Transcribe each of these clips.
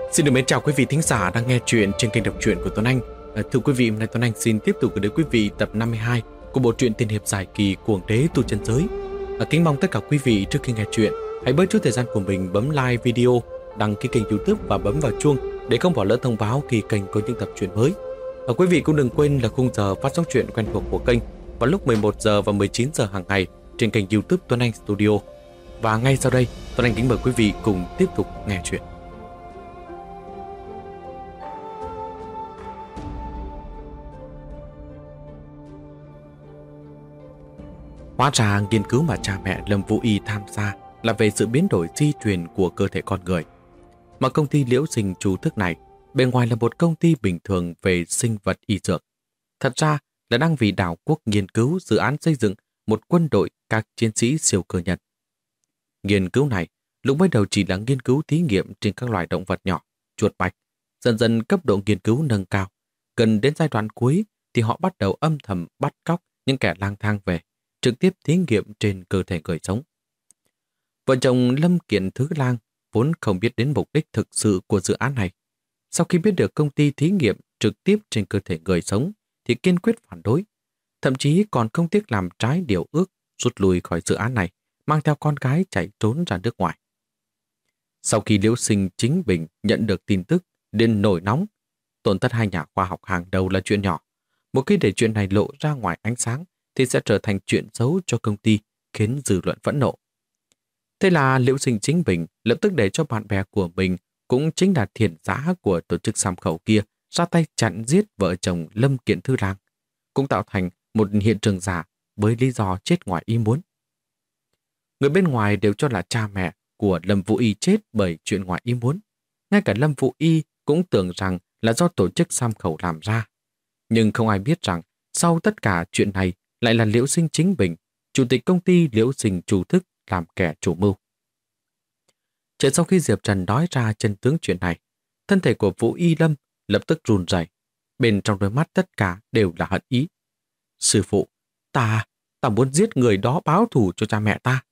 Xin được mến chào quý vị thính giả đang nghe chuyện trên kênh đọc truyện của Tuấn Anh. Thưa quý vị, hôm nay Tuấn Anh xin tiếp tục gửi đến quý vị tập 52 của bộ truyện tiên hiệp dài kỳ Cuồng Đế Tu Chân Giới. Kính mong tất cả quý vị trước khi nghe chuyện hãy bớt chút thời gian của mình bấm like video, đăng ký kênh YouTube và bấm vào chuông để không bỏ lỡ thông báo khi kênh có những tập truyện mới. Quý vị cũng đừng quên là khung giờ phát sóng truyện quen thuộc của kênh vào lúc 11 giờ và 19 giờ hàng ngày trên kênh YouTube Tuấn Anh Studio. Và ngay sau đây, Tuấn Anh kính mời quý vị cùng tiếp tục nghe chuyện. Hóa ra nghiên cứu mà cha mẹ Lâm Vũ Y tham gia là về sự biến đổi di truyền của cơ thể con người. Mà công ty Liễu Sinh Chu Thức này bên ngoài là một công ty bình thường về sinh vật y dược. Thật ra là đang vì đảo quốc nghiên cứu dự án xây dựng một quân đội các chiến sĩ siêu cơ nhân. Nghiên cứu này lúc mới đầu chỉ là nghiên cứu thí nghiệm trên các loài động vật nhỏ, chuột bạch. Dần dần cấp độ nghiên cứu nâng cao. Gần đến giai đoạn cuối thì họ bắt đầu âm thầm bắt cóc những kẻ lang thang về, trực tiếp thí nghiệm trên cơ thể người sống. Vợ chồng Lâm Kiện Thứ Lang vốn không biết đến mục đích thực sự của dự án này. Sau khi biết được công ty thí nghiệm trực tiếp trên cơ thể người sống thì kiên quyết phản đối, thậm chí còn không tiếc làm trái điều ước rút lui khỏi dự án này, mang theo con gái chạy trốn ra nước ngoài. Sau khi Liễu Sinh Chính Bình nhận được tin tức đến nổi nóng, tổn thất hai nhà khoa học hàng đầu là chuyện nhỏ. Một khi để chuyện này lộ ra ngoài ánh sáng thì sẽ trở thành chuyện xấu cho công ty, khiến dư luận phẫn nộ. Thế là Liễu Sinh Chính Bình lập tức để cho bạn bè của mình, cũng chính là thiện giã của tổ chức Sam Khẩu kia, ra tay chặn giết vợ chồng Lâm Kiện Thư Lang, cũng tạo thành một hiện trường giả với lý do chết ngoài ý muốn. Người bên ngoài đều cho là cha mẹ của Lâm Vũ Y chết bởi chuyện ngoài ý muốn. Ngay cả Lâm Vũ Y cũng tưởng rằng là do tổ chức Sam Khẩu làm ra. Nhưng không ai biết rằng sau tất cả chuyện này lại là Liễu Sinh Chính Bình, chủ tịch công ty Liễu Sinh Chu Thức làm kẻ chủ mưu. Chỉ sau khi Diệp Trần nói ra chân tướng chuyện này, thân thể của Vũ Y Lâm lập tức run rẩy, bên trong đôi mắt tất cả đều là hận ý. Sư phụ, ta muốn giết người đó báo thù cho cha mẹ ta.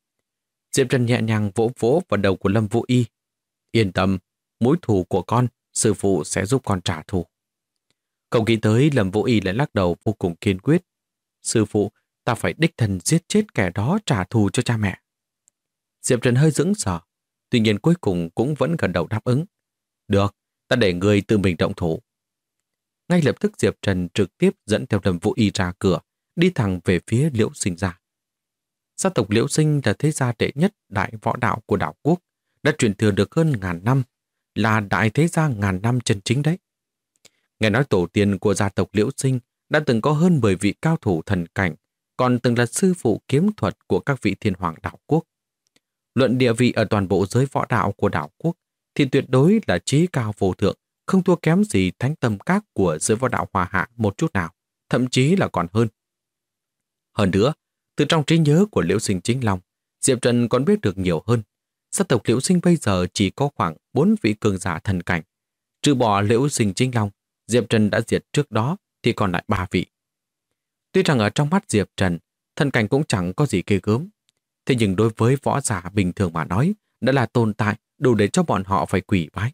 Diệp Trần nhẹ nhàng vỗ vỗ vào đầu của Lâm Vũ Y. Yên tâm, mối thù của con, sư phụ sẽ giúp con trả thù. Không nghĩ tới Lâm Vũ Y lại lắc đầu vô cùng kiên quyết. Sư phụ, ta phải đích thân giết chết kẻ đó trả thù cho cha mẹ. Diệp Trần hơi sững sờ, tuy nhiên cuối cùng cũng vẫn gật đầu đáp ứng. Được, ta để người tự mình động thủ. Ngay lập tức Diệp Trần trực tiếp dẫn theo Lâm Vũ Y ra cửa, đi thẳng về phía Liễu Sinh gia. Gia tộc Liễu Sinh là thế gia đệ nhất đại võ đạo của đảo quốc, đã truyền thừa được hơn 1000 năm, là đại thế gia 1000 năm chân chính đấy. Nghe nói tổ tiên của gia tộc Liễu Sinh đã từng có hơn 10 vị cao thủ thần cảnh, còn từng là sư phụ kiếm thuật của các vị thiên hoàng đảo quốc. Luận địa vị ở toàn bộ giới võ đạo của đảo quốc thì tuyệt đối là chí cao vô thượng, không thua kém gì thánh tâm các của giới võ đạo Hoa Hạ một chút nào, thậm chí là còn hơn. Hơn nữa, từ trong trí nhớ của Liễu Sinh Chính Long, Diệp Trần còn biết được nhiều hơn. Gia tộc Liễu Sinh bây giờ chỉ có khoảng 4 vị cường giả thần cảnh. Trừ bỏ Liễu Sinh Chính Long, Diệp Trần đã diệt trước đó thì còn lại 3 vị. Tuy rằng ở trong mắt Diệp Trần, thần cảnh cũng chẳng có gì ghê gớm. Thế nhưng đối với võ giả bình thường mà nói, đã là tồn tại đủ để cho bọn họ phải quỳ bái.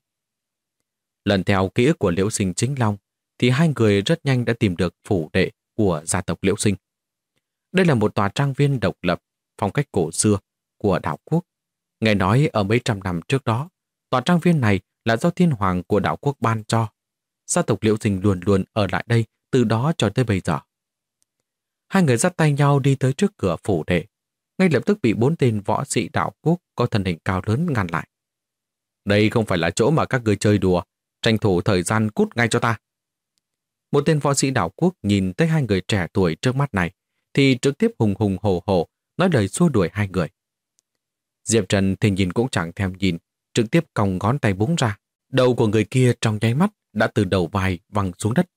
Lần theo ký ức của Liễu Sinh Chính Long, thì hai người rất nhanh đã tìm được phủ đệ của gia tộc Liễu Sinh. Đây là một tòa trang viên độc lập, phong cách cổ xưa của đảo quốc. Nghe nói ở mấy trăm năm trước đó, tòa trang viên này là do thiên hoàng của đảo quốc ban cho. Gia tộc Liễu Sinh luôn luôn ở lại đây từ đó cho tới bây giờ. Hai người dắt tay nhau đi tới trước cửa phủ đệ, ngay lập tức bị 4 tên võ sĩ đảo quốc có thân hình cao lớn ngăn lại. Đây không phải là chỗ mà các người chơi đùa, tranh thủ thời gian cút ngay cho ta. Một tên võ sĩ đảo quốc nhìn thấy hai người trẻ tuổi trước mắt này thì trực tiếp hùng hùng hổ hổ nói lời xua đuổi hai người. Diệp Trần thì nhìn cũng chẳng thèm nhìn, trực tiếp còng ngón tay búng ra. Đầu của người kia trong nháy mắt đã từ đầu vai văng xuống đất.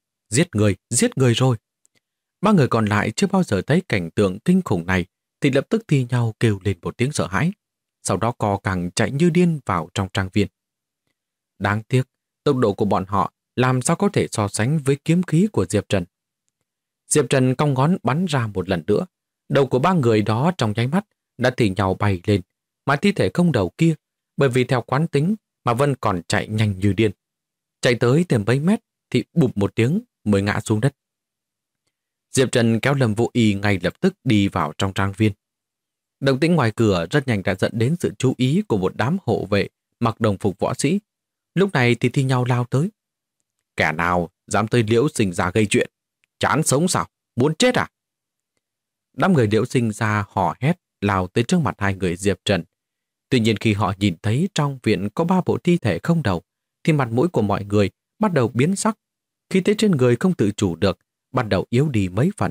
Giết người rồi. 3 người còn lại chưa bao giờ thấy cảnh tượng kinh khủng này thì lập tức thi nhau kêu lên một tiếng sợ hãi. Sau đó co cẳng chạy như điên vào trong trang viên. Đáng tiếc, tốc độ của bọn họ làm sao có thể so sánh với kiếm khí của Diệp Trần. Diệp Trần cong ngón bắn ra một lần nữa. Đầu của 3 người đó trong nháy mắt đã thì nhau bay lên, mà thi thể không đầu kia, bởi vì theo quán tính mà Vân còn chạy nhanh như điên. Chạy tới thêm mấy mét thì bụp một tiếng mới ngã xuống đất. Diệp Trần kéo Lâm Vũ Y ngay lập tức đi vào trong trang viên. Động tĩnh ngoài cửa rất nhanh đã dẫn đến sự chú ý của một đám hộ vệ mặc đồng phục võ sĩ. Lúc này thì thi nhau lao tới. Kẻ nào dám tới Liễu Sinh ra gây chuyện? Chán sống sao? Muốn chết à? Đám người Liễu Sinh ra hò hét lao tới trước mặt hai người Diệp Trần. Tuy nhiên khi họ nhìn thấy trong viện có 3 bộ thi thể không đầu, thì mặt mũi của mọi người bắt đầu biến sắc. Khí thế trên người không tự chủ được, bắt đầu yếu đi mấy phần.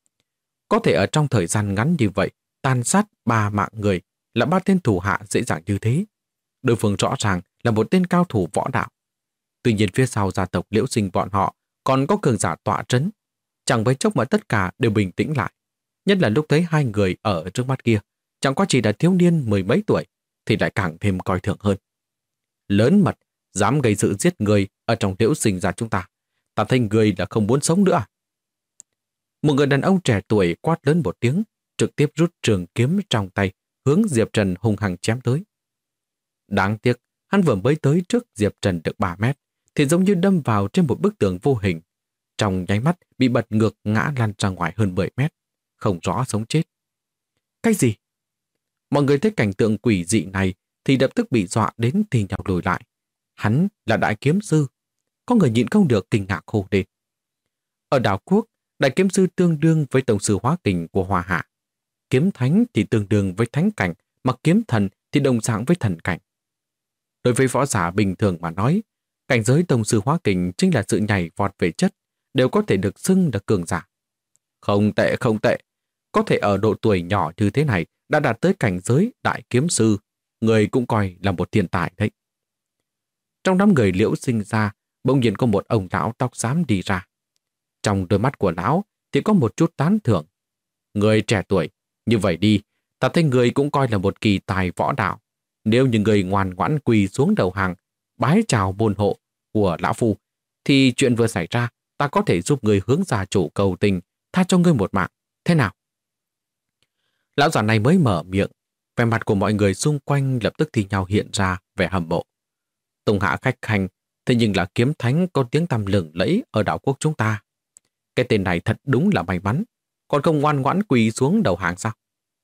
Có thể ở trong thời gian ngắn như vậy, tàn sát 3 mạng người là 3 tên thủ hạ dễ dàng như thế. Đối phương rõ ràng là một tên cao thủ võ đạo. Tuy nhiên phía sau gia tộc Liễu Sinh bọn họ còn có cường giả tọa trấn. Chẳng mấy chốc mà tất cả đều bình tĩnh lại. Nhất là lúc thấy hai người ở trước mắt kia, chẳng qua chỉ là thiếu niên 10 mấy tuổi, thì lại càng thêm coi thường hơn. Lớn mật, dám gây sự giết người ở trong Liễu Sinh ra chúng ta. Ta thấy người là không muốn sống nữa. Một người đàn ông trẻ tuổi quát lớn một tiếng, trực tiếp rút trường kiếm trong tay, hướng Diệp Trần hung hăng chém tới. Đáng tiếc, hắn vừa mới tới trước Diệp Trần được 3 mét, thì giống như đâm vào trên một bức tường vô hình. Trong nháy mắt bị bật ngược ngã lăn ra ngoài hơn 10 mét, không rõ sống chết. Cái gì? Mọi người thấy cảnh tượng quỷ dị này thì lập tức bị dọa đến thì nhào lùi lại. Hắn là đại kiếm sư. Có người nhịn không được kinh ngạc hô lên. Ở đảo quốc, đại kiếm sư tương đương với tổng sư hóa kình của Hoa Hạ. Kiếm thánh thì tương đương với thánh cảnh, mà kiếm thần thì đồng dạng với thần cảnh. Đối với võ giả bình thường mà nói, cảnh giới tổng sư hóa kình chính là sự nhảy vọt về chất, đều có thể được xưng là cường giả. Không tệ, không tệ. Có thể ở độ tuổi nhỏ như thế này đã đạt tới cảnh giới đại kiếm sư, người cũng coi là một thiên tài đấy. Trong đám người Liễu Sinh ra, bỗng nhiên có một ông lão tóc xám đi ra. Trong đôi mắt của lão thì có một chút tán thưởng. Người trẻ tuổi, như vậy đi, ta thấy người cũng coi là một kỳ tài võ đạo. Nếu như người ngoan ngoãn quỳ xuống đầu hàng, bái chào môn hộ của lão phu, thì chuyện vừa xảy ra, ta có thể giúp người hướng gia chủ cầu tình, tha cho ngươi một mạng. Thế nào? Lão già này mới mở miệng, vẻ mặt của mọi người xung quanh lập tức thì nhau hiện ra vẻ hâm mộ. Tùng hạ khách khanh, thế nhưng là kiếm thánh có tiếng tăm lừng lẫy ở đảo quốc chúng ta. Cái tên này thật đúng là may mắn, còn không ngoan ngoãn quỳ xuống đầu hàng sao?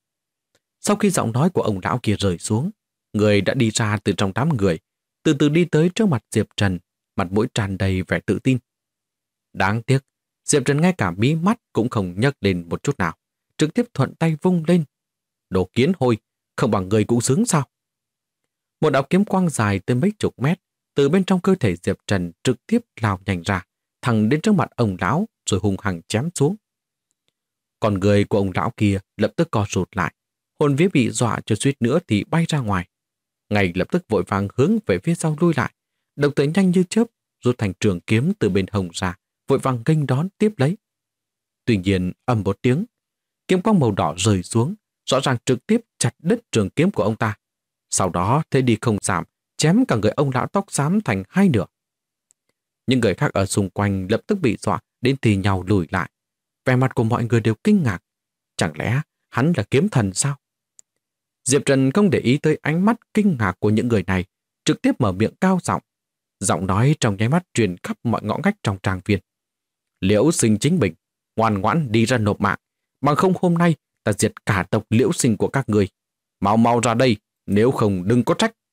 Sau khi giọng nói của ông lão kia rơi xuống, người đã đi ra từ trong đám người, từ từ đi tới trước mặt Diệp Trần, mặt mũi tràn đầy vẻ tự tin. Đáng tiếc, Diệp Trần ngay cả mí mắt cũng không nhấc lên một chút nào, trực tiếp thuận tay vung lên. Đồ kiến hôi, không bằng người cũng xứng sao? Một đạo kiếm quang dài tới mấy chục mét, từ bên trong cơ thể Diệp Trần trực tiếp lao nhanh ra, thẳng đến trước mặt ông lão rồi hung hăng chém xuống. Còn người của ông lão kia lập tức co rụt lại, hồn vía bị dọa cho suýt nữa thì bay ra ngoài. Ngay lập tức vội vàng hướng về phía sau lui lại, đồng thời nhanh như chớp rút thành trường kiếm từ bên hông ra, vội vàng nghênh đón tiếp lấy. Tuy nhiên ầm một tiếng, kiếm quang màu đỏ rơi xuống, rõ ràng trực tiếp chặt đứt trường kiếm của ông ta. Sau đó thế đi không giảm, chém cả người ông lão tóc xám thành hai nửa. Những người khác ở xung quanh lập tức bị dọa đến thì nhau lùi lại. Vẻ mặt của mọi người đều kinh ngạc. Chẳng lẽ hắn là kiếm thần sao? Diệp Trần không để ý tới ánh mắt kinh ngạc của những người này, trực tiếp mở miệng cao giọng. Giọng nói trong nháy mắt truyền khắp mọi ngõ ngách trong trang viên. Liễu Sinh chính mình, ngoan ngoãn đi ra nộp mạng, bằng không hôm nay ta diệt cả tộc Liễu Sinh của các người. Mau mau ra đây, nếu không đừng có trách.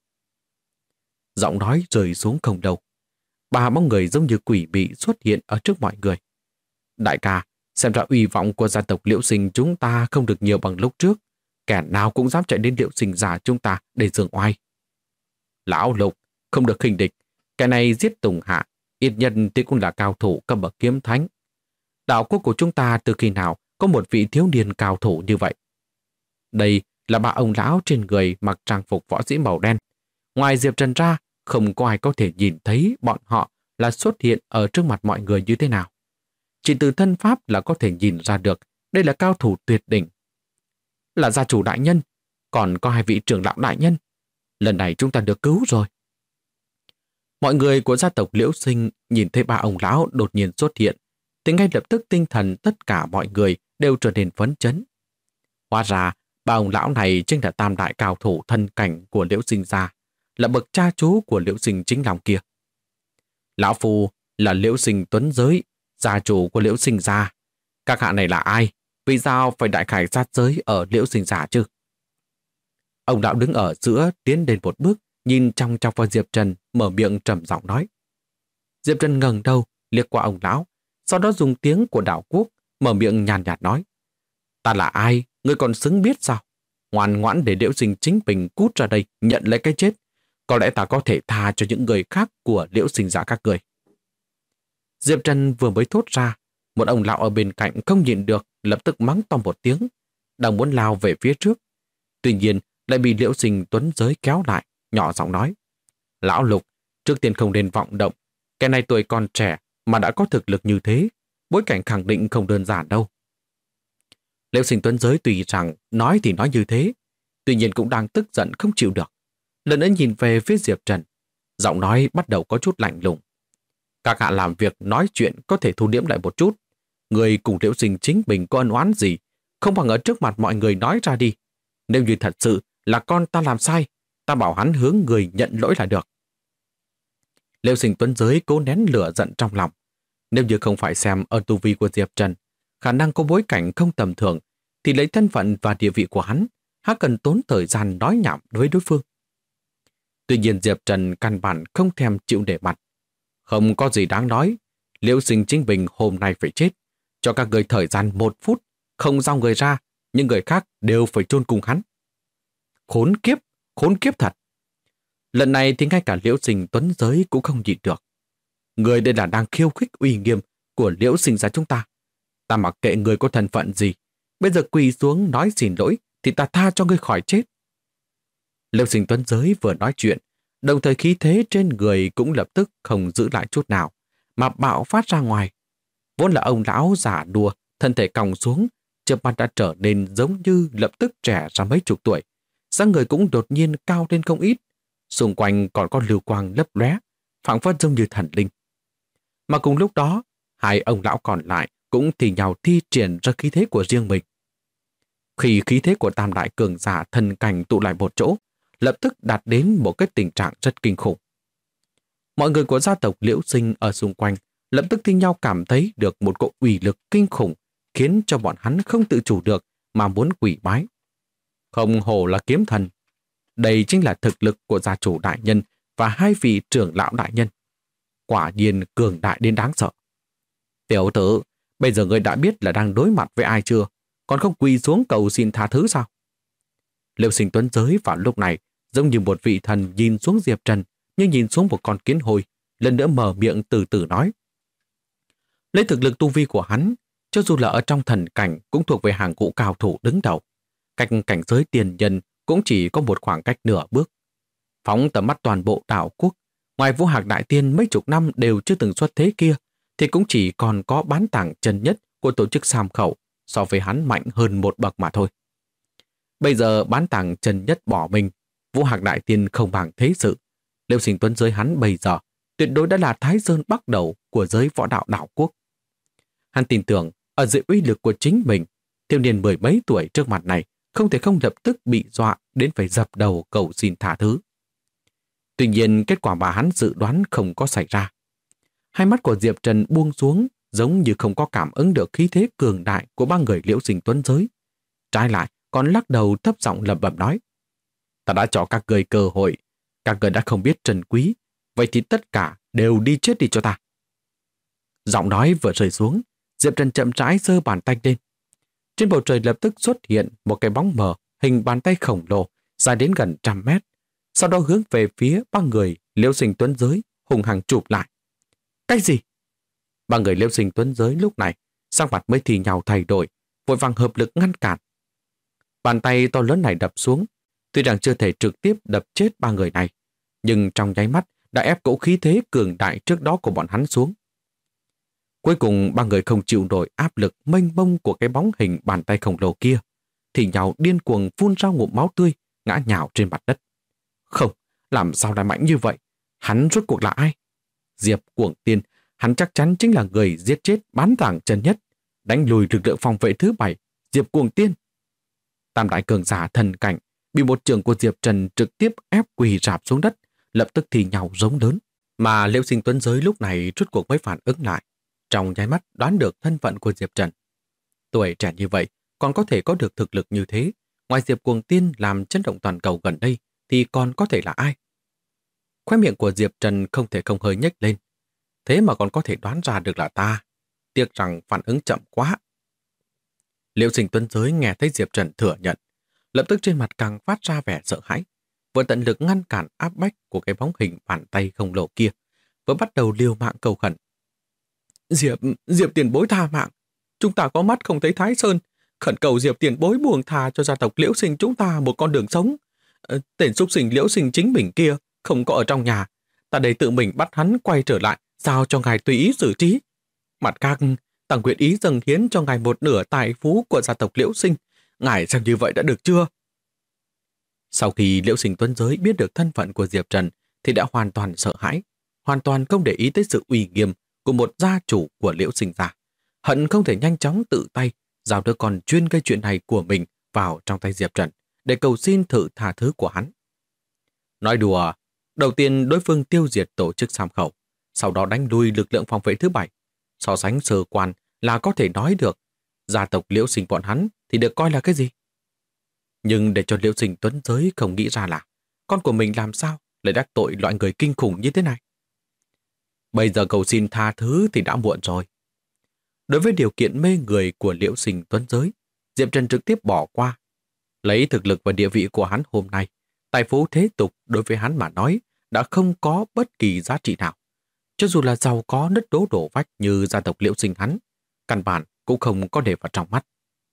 Giọng nói rơi xuống không lâu. 3 bóng người giống như quỷ mị xuất hiện ở trước mọi người. Đại ca, xem ra uy vọng của gia tộc Liễu Sinh chúng ta không được nhiều bằng lúc trước. Kẻ nào cũng dám chạy đến Liễu Sinh giả chúng ta để giương oai. Lão Lục, không được khinh địch. Cái này giết Tùng Hạ, ít nhân thì cũng là cao thủ cấp bậc kiếm thánh. Đảo quốc của chúng ta từ khi nào có một vị thiếu niên cao thủ như vậy? Đây là 3 ông lão trên người mặc trang phục võ sĩ màu đen. Ngoài Diệp Trần ra, không có ai có thể nhìn thấy bọn họ là xuất hiện ở trước mặt mọi người như thế nào. Chỉ từ thân pháp là có thể nhìn ra được đây là cao thủ tuyệt đỉnh. Là gia chủ đại nhân, còn có 2 vị trưởng lão đại nhân. Lần này chúng ta được cứu rồi. Mọi người của gia tộc Liễu Sinh nhìn thấy 3 ông lão đột nhiên xuất hiện, thì ngay lập tức tinh thần tất cả mọi người đều trở nên phấn chấn. Hóa ra, 3 ông lão này chính là tam đại cao thủ thân cảnh của Liễu Sinh gia, là bậc cha chú của Liễu Sinh Chính Long kia. Lão Phu là Liễu Sinh Tuấn Giới, gia chủ của Liễu Sinh gia. Các hạ này là ai? Vì sao phải đại khải sát giới ở Liễu Sinh gia chứ? Ông lão đứng ở giữa tiến đến một bước, nhìn trong vào Diệp Trần, mở miệng trầm giọng nói. Diệp Trần ngẩng đầu, liếc qua ông lão, sau đó dùng tiếng của Đảo Quốc, mở miệng nhàn nhạt nói. Ta là ai? Ngươi còn xứng biết sao? Ngoan ngoãn để Liễu Sinh chính mình cút ra đây, nhận lấy cái chết. Có lẽ ta có thể tha cho những người khác của Liễu Sinh gia các người. Diệp Trần vừa mới thốt ra, một ông lão ở bên cạnh không nhịn được, lập tức mắng to một tiếng, đang muốn lao về phía trước. Tuy nhiên, lại bị Liễu Sinh Tuấn Giới kéo lại, nhỏ giọng nói. Lão Lục, trước tiên không nên vọng động. Cái này tuổi còn trẻ mà đã có thực lực như thế, bối cảnh khẳng định không đơn giản đâu. Liễu Sinh Tuấn Giới tùy rằng nói thì nói như thế, tuy nhiên cũng đang tức giận không chịu được. Lần nữa nhìn về phía Diệp Trần, giọng nói bắt đầu có chút lạnh lùng. Các hạ làm việc nói chuyện có thể thu liễm lại một chút. Người cùng Liễu Sinh chính mình có ân oán gì, không bằng ở trước mặt mọi người nói ra đi. Nếu như thật sự là con ta làm sai, ta bảo hắn hướng người nhận lỗi là được. Liễu Sinh Tuấn Giới cố nén lửa giận trong lòng. Nếu như không phải xem ở tu vi của Diệp Trần, khả năng có bối cảnh không tầm thường, thì lấy thân phận và địa vị của hắn, hắn cần tốn thời gian nói nhảm với đối phương. Tuy nhiên Diệp Trần căn bản không thèm chịu để mặt. Không có gì đáng nói, Liễu Sinh chính mình hôm nay phải chết. Cho các người thời gian 1 phút, không giao người ra, những người khác đều phải chôn cùng hắn. Khốn kiếp thật. Lần này thì ngay cả Liễu Sinh Tuấn Giới cũng không nhịn được. Người đây là đang khiêu khích uy nghiêm của Liễu Sinh gia chúng ta. Ta mặc kệ người có thân phận gì, bây giờ quỳ xuống nói xin lỗi thì ta tha cho ngươi khỏi chết. Liễu Sinh Tuấn Giới vừa nói chuyện, đồng thời khí thế trên người cũng lập tức không giữ lại chút nào, mà bạo phát ra ngoài. Vốn là ông lão giả đùa, thân thể còng xuống, chớp mắt đã trở nên giống như lập tức trẻ ra mấy chục tuổi. Dáng người cũng đột nhiên cao lên không ít, xung quanh còn có lưu quang lấp lóe, phảng phất giống như thần linh. Mà cùng lúc đó, hai ông lão còn lại cũng thì nhau thi triển ra khí thế của riêng mình. Khi khí thế của tam đại cường giả thần cảnh tụ lại một chỗ, lập tức đạt đến một cái tình trạng rất kinh khủng. Mọi người của gia tộc Liễu Sinh ở xung quanh lập tức thi nhau cảm thấy được một cỗ uy lực kinh khủng, khiến cho bọn hắn không tự chủ được mà muốn quỳ bái. Không hổ là kiếm thần. Đây chính là thực lực của gia chủ đại nhân và hai vị trưởng lão đại nhân. Quả nhiên cường đại đến đáng sợ. Tiểu tử, bây giờ ngươi đã biết là đang đối mặt với ai chưa? Còn không quỳ xuống cầu xin tha thứ sao? Liễu Sinh Tuấn Giới vào lúc này giống như một vị thần nhìn xuống Diệp Trần, như nhìn xuống một con kiến hôi, lần nữa mở miệng từ từ nói. Lấy thực lực tu vi của hắn, cho dù là ở trong thần cảnh cũng thuộc về hàng ngũ cao thủ đứng đầu. Cách cảnh giới tiền nhân cũng chỉ có một khoảng cách nửa bước. Phóng tầm mắt toàn bộ đảo quốc, ngoài Vũ Hạc Đại Tiên mấy chục năm đều chưa từng xuất thế kia, thì cũng chỉ còn có bán tảng chân nhất của tổ chức Sam Khẩu, so với hắn mạnh hơn một bậc mà thôi. Bây giờ bán tảng chân nhất bỏ mình, Vũ Hạc Đại Tiên không bằng thế sự. Liễu Sinh Tuấn Giới hắn bây giờ tuyệt đối đã là Thái Sơn bắt đầu của giới võ đạo đảo quốc. Hắn tin tưởng ở dưới uy lực của chính mình, thiếu niên 10 mấy tuổi trước mặt này không thể không lập tức bị dọa đến phải dập đầu cầu xin tha thứ. Tuy nhiên kết quả mà hắn dự đoán không có xảy ra. Hai mắt của Diệp Trần buông xuống, giống như không có cảm ứng được khí thế cường đại của ba người Liễu Sinh Tuấn Giới. Trái lại còn lắc đầu thấp giọng lẩm bẩm nói: Ta đã cho các người cơ hội, các người đã không biết trân quý, vậy thì tất cả đều đi chết đi cho ta. Giọng nói vừa rơi xuống, Diệp Trần chậm rãi giơ bàn tay lên. Trên bầu trời lập tức xuất hiện một cái bóng mờ hình bàn tay khổng lồ dài đến gần 100 mét, sau đó hướng về phía ba người Liễu Sinh Tuấn Giới hùng hăng chụp lại. Cái gì? Ba người Liễu Sinh Tuấn Giới lúc này sắc mặt mới thì nhau thay đổi, vội vàng hợp lực ngăn cản. Bàn tay to lớn này đập xuống, tuy rằng chưa thể trực tiếp đập chết ba người này, nhưng trong nháy mắt đã ép cỗ khí thế cường đại trước đó của bọn hắn xuống. Cuối cùng ba người không chịu nổi áp lực mênh mông của cái bóng hình bàn tay khổng lồ kia, thì nhau điên cuồng phun ra ngụm máu tươi, ngã nhào trên mặt đất. Không, làm sao lại mạnh như vậy? Hắn rốt cuộc là ai? Diệp Cuồng Tiên, hắn chắc chắn chính là người giết chết bán tảng chân nhất, đánh lùi lực lượng phòng vệ thứ 7, Diệp Cuồng Tiên. Tam đại cường giả thần cảnh bị một trường của Diệp Trần trực tiếp ép quỳ rạp xuống đất, lập tức thì nhau giống lớn. Mà Liễu Sinh Tuấn Giới lúc này rốt cuộc mới phản ứng lại, trong nháy mắt đoán được thân phận của Diệp Trần. Tuổi trẻ như vậy, còn có thể có được thực lực như thế, ngoài Diệp Cuồng Tiên làm chấn động toàn cầu gần đây, thì còn có thể là ai? Khóe miệng của Diệp Trần không thể không hơi nhếch lên. Thế mà còn có thể đoán ra được là ta. Tiếc rằng phản ứng chậm quá. Liễu Sinh Tuấn Giới nghe thấy Diệp Trần thừa nhận, lập tức trên mặt càng phát ra vẻ sợ hãi, vừa tận lực ngăn cản áp bách của cái bóng hình bàn tay khổng lồ kia, vừa bắt đầu liều mạng cầu khẩn. Diệp tiền bối tha mạng. Chúng ta có mắt không thấy Thái Sơn. Khẩn cầu Diệp tiền bối buông tha cho gia tộc Liễu Sinh chúng ta một con đường sống. Tên xúc sinh Liễu Sinh chính mình kia không có ở trong nhà. Ta đây tự mình bắt hắn quay trở lại, giao cho ngài tùy ý xử trí. Mặt khác, ta nguyện ý dâng hiến cho ngài một nửa tài phú của gia tộc Liễu Sinh. Ngài xem như vậy đã được chưa? Sau khi Liễu Sinh Tuấn Giới biết được thân phận của Diệp Trần thì đã hoàn toàn sợ hãi, hoàn toàn không để ý tới sự uy nghiêm của một gia chủ của Liễu Sinh gia. Hận không thể nhanh chóng tự tay giao đứa con chuyên gây chuyện này của mình vào trong tay Diệp Trần để cầu xin thử tha thứ của hắn. Nói đùa, đầu tiên đối phương tiêu diệt tổ chức Sam Khẩu, sau đó đánh lui lực lượng phòng vệ thứ 7. So sánh sơ quan là có thể nói được, gia tộc Liễu Sinh bọn hắn thì được coi là cái gì? Nhưng để cho Liễu Sinh Tuấn Giới không nghĩ ra là con của mình làm sao lại đắc tội loại người kinh khủng như thế này. Bây giờ cầu xin tha thứ thì đã muộn rồi. Đối với điều kiện mê người của Liễu Sinh Tuấn Giới, Diệp Trần trực tiếp bỏ qua. Lấy thực lực và địa vị của hắn hôm nay, tài phú thế tục đối với hắn mà nói đã không có bất kỳ giá trị nào. Cho dù là giàu có nứt đố đổ vách như gia tộc Liễu Sinh hắn, căn bản cũng không có để vào trong mắt.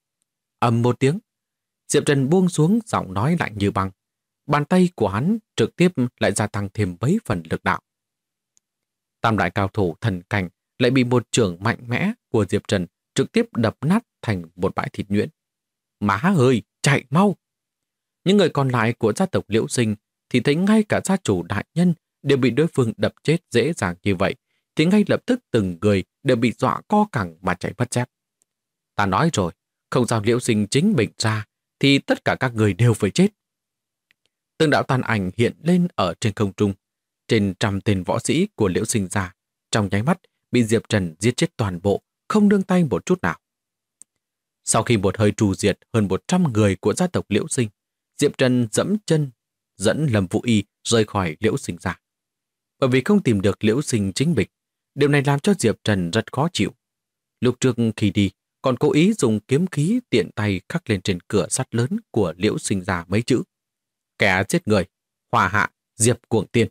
Ầm một tiếng, Diệp Trần buông xuống giọng nói lạnh như băng. Bàn tay của hắn trực tiếp lại gia tăng thêm mấy phần lực đạo. Tam đại cao thủ thần cảnh lại bị một chưởng mạnh mẽ của Diệp Trần trực tiếp đập nát thành một bãi thịt nhuyễn. Má ơi, chạy mau! Những người còn lại của gia tộc Liễu Sinh thì thấy ngay cả gia chủ đại nhân đều bị đối phương đập chết dễ dàng như vậy, thì ngay lập tức từng người đều bị dọa co cẳng mà chạy mất dép. Ta nói rồi, không giao Liễu Sinh chính mình ra thì tất cả các người đều phải chết. Từng đạo tàn ảnh hiện lên ở trên không trung, trên trăm tên võ sĩ của Liễu Sinh ra, trong nháy mắt bị Diệp Trần giết chết toàn bộ, không nương tay một chút nào. Sau khi một hơi trù diệt hơn 100 người của gia tộc Liễu Sinh, Diệp Trần dẫm chân dẫn Lâm Vũ Y rời khỏi Liễu Sinh ra. Bởi vì không tìm được Liễu Sinh chính mình, điều này làm cho Diệp Trần rất khó chịu. Lúc trước khi đi, còn cố ý dùng kiếm khí tiện tay khắc lên trên cửa sắt lớn của Liễu Sinh ra mấy chữ: kẻ giết người, hòa hạ, Diệp Cuồng Tiên.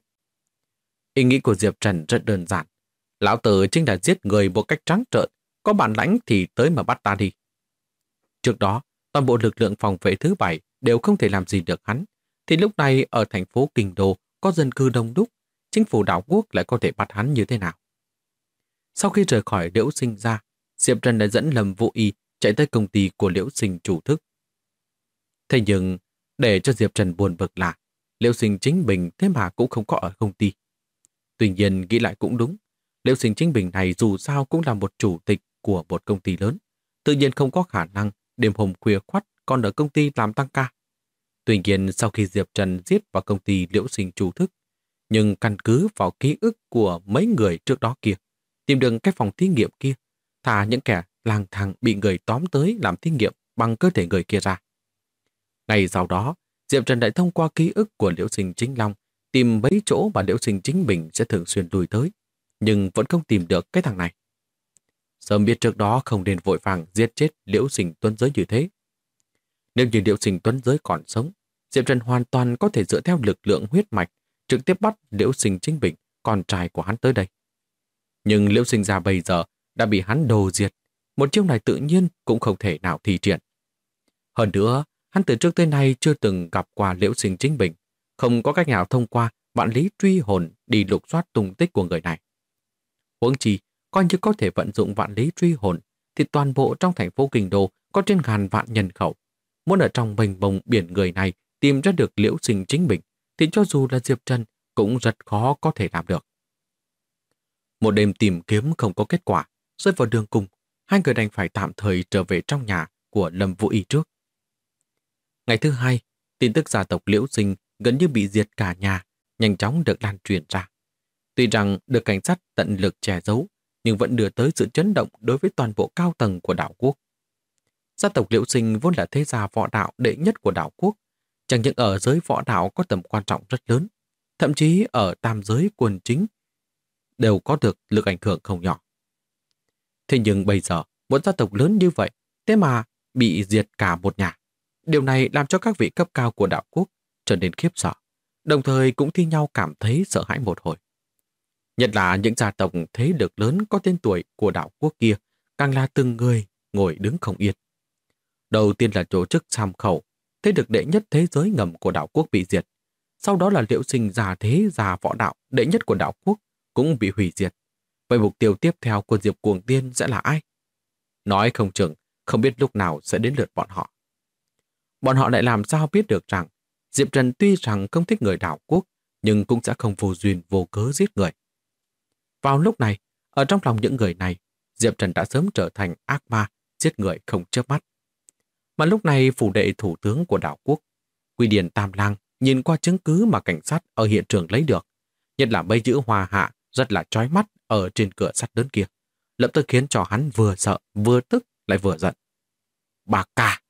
Ý nghĩ của Diệp Trần rất đơn giản. Lão tử chính là giết người một cách trắng trợn, có bản lãnh thì tới mà bắt ta đi. Trước đó, toàn bộ lực lượng phòng vệ thứ 7 đều không thể làm gì được hắn, thì lúc này ở thành phố Kinh Đô có dân cư đông đúc, chính phủ đảo quốc lại có thể bắt hắn như thế nào? Sau khi rời khỏi Liễu Sinh ra, Diệp Trần đã dẫn Lâm Vũ Y chạy tới công ty của Liễu Sinh chủ thức. Thế nhưng, để cho Diệp Trần buồn bực là Liễu Sinh chính mình thế mà cũng không có ở công ty. Tuy nhiên nghĩ lại cũng đúng, Liễu Sinh chính mình này dù sao cũng là một chủ tịch của một công ty lớn, tự nhiên không có khả năng đêm hôm khuya khoắt còn ở công ty làm tăng ca. Tuy nhiên sau khi Diệp Trần giết vào công ty Liễu Sinh chủ thức, nhưng căn cứ vào ký ức của mấy người trước đó kia, tìm được cái phòng thí nghiệm kia, thả những kẻ lang thang bị người tóm tới làm thí nghiệm bằng cơ thể người kia ra. Ngày sau đó, Diệp Trần đã thông qua ký ức của Liễu Sinh chính Long tìm mấy chỗ mà Liễu Sinh chính mình sẽ thường xuyên lui tới, nhưng vẫn không tìm được cái thằng này. Sớm biết trước đó không nên vội vàng giết chết Liễu Sinh Tuấn Giới như thế. Nếu như Liễu Sinh Tuấn Giới còn sống, Diệp Trần hoàn toàn có thể dựa theo lực lượng huyết mạch trực tiếp bắt Liễu Sinh chính mình, con trai của hắn tới đây. Nhưng Liễu Sinh ra bây giờ đã bị hắn đồ diệt, một chiêu này tự nhiên cũng không thể nào thi triển. Hơn nữa, hắn từ trước tới nay chưa từng gặp qua Liễu Sinh chính mình, không có cách nào thông qua vạn lý truy hồn đi lục soát tung tích của người này. Huống chi, coi như có thể vận dụng vạn lý truy hồn, thì toàn bộ trong thành phố Kinh Đô có trên ngàn vạn nhân khẩu. Muốn ở trong mênh mông biển người này tìm ra được Liễu Sinh chính mình, thì cho dù là Diệp Trần cũng rất khó có thể làm được. Một đêm tìm kiếm không có kết quả, rơi vào đường cùng, hai người đành phải tạm thời trở về trong nhà của Lâm Vũ Y trước. Ngày thứ hai, tin tức gia tộc Liễu Sinh gần như bị diệt cả nhà, nhanh chóng được lan truyền ra. Tuy rằng được cảnh sát tận lực che giấu, nhưng vẫn đưa tới sự chấn động đối với toàn bộ cao tầng của đảo quốc. Gia tộc Liễu Sinh vốn là thế gia võ đạo đệ nhất của đảo quốc, chẳng những ở giới võ đạo có tầm quan trọng rất lớn, thậm chí ở tam giới quân chính đều có được lực ảnh hưởng không nhỏ. Thế nhưng bây giờ, một gia tộc lớn như vậy, thế mà bị diệt cả một nhà. Điều này làm cho các vị cấp cao của đảo quốc trở nên khiếp sợ, đồng thời cũng thi nhau cảm thấy sợ hãi một hồi. Nhất là những gia tộc thế lực lớn có tên tuổi của đảo quốc kia, càng là từng người ngồi đứng không yên. Đầu tiên là tổ chức Sam Khẩu, thế lực đệ nhất thế giới ngầm của đảo quốc bị diệt. Sau đó là Liễu Sinh gia thế gia võ đạo đệ nhất của đảo quốc cũng bị hủy diệt. Vậy mục tiêu tiếp theo của Diệp Cuồng Tiên sẽ là ai? Nói không chừng, không biết lúc nào sẽ đến lượt bọn họ. Bọn họ lại làm sao biết được rằng Diệp Trần tuy rằng không thích người đảo quốc, nhưng cũng sẽ không vô duyên vô cớ giết người. Vào lúc này, ở trong lòng những người này, Diệp Trần đã sớm trở thành ác ma, giết người không chớp mắt. Mà lúc này phủ đệ thủ tướng của đảo quốc, Quy Điền Tam Lang, nhìn qua chứng cứ mà cảnh sát ở hiện trường lấy được, nhất là mấy chữ Hoa Hạ rất là chói mắt ở trên cửa sắt lớn kia, lập tức khiến cho hắn vừa sợ, vừa tức, lại vừa giận. Bà cả!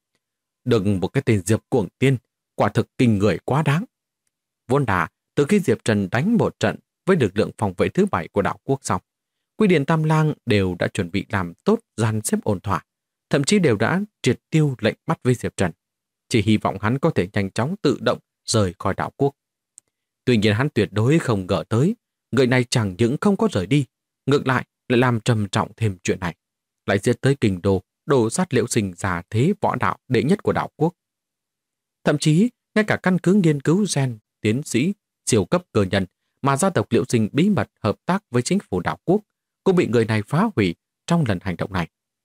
Đừng một cái tên Diệp Cuồng Tiên, quả thực kinh người quá đáng. Vốn đã, từ khi Diệp Trần đánh một trận với lực lượng phòng vệ thứ 7 của đảo quốc xong, Quy Điền Tam Lang đều đã chuẩn bị làm tốt dàn xếp ổn thỏa, thậm chí đều đã triệt tiêu lệnh bắt với Diệp Trần, chỉ hy vọng hắn có thể nhanh chóng tự động rời khỏi đảo quốc. Tuy nhiên hắn tuyệt đối không ngờ tới, người này chẳng những không có rời đi, ngược lại làm trầm trọng thêm chuyện này, lại giết tới kinh đô, đổ sát Liễu Sinh già thế võ đạo đệ nhất của đảo quốc. Thậm chí, ngay cả căn cứ nghiên cứu gen, tiến sĩ, siêu cấp cơ nhân mà gia tộc Liễu Sinh bí mật hợp tác với chính phủ đảo quốc cũng bị người này phá hủy trong lần hành động này.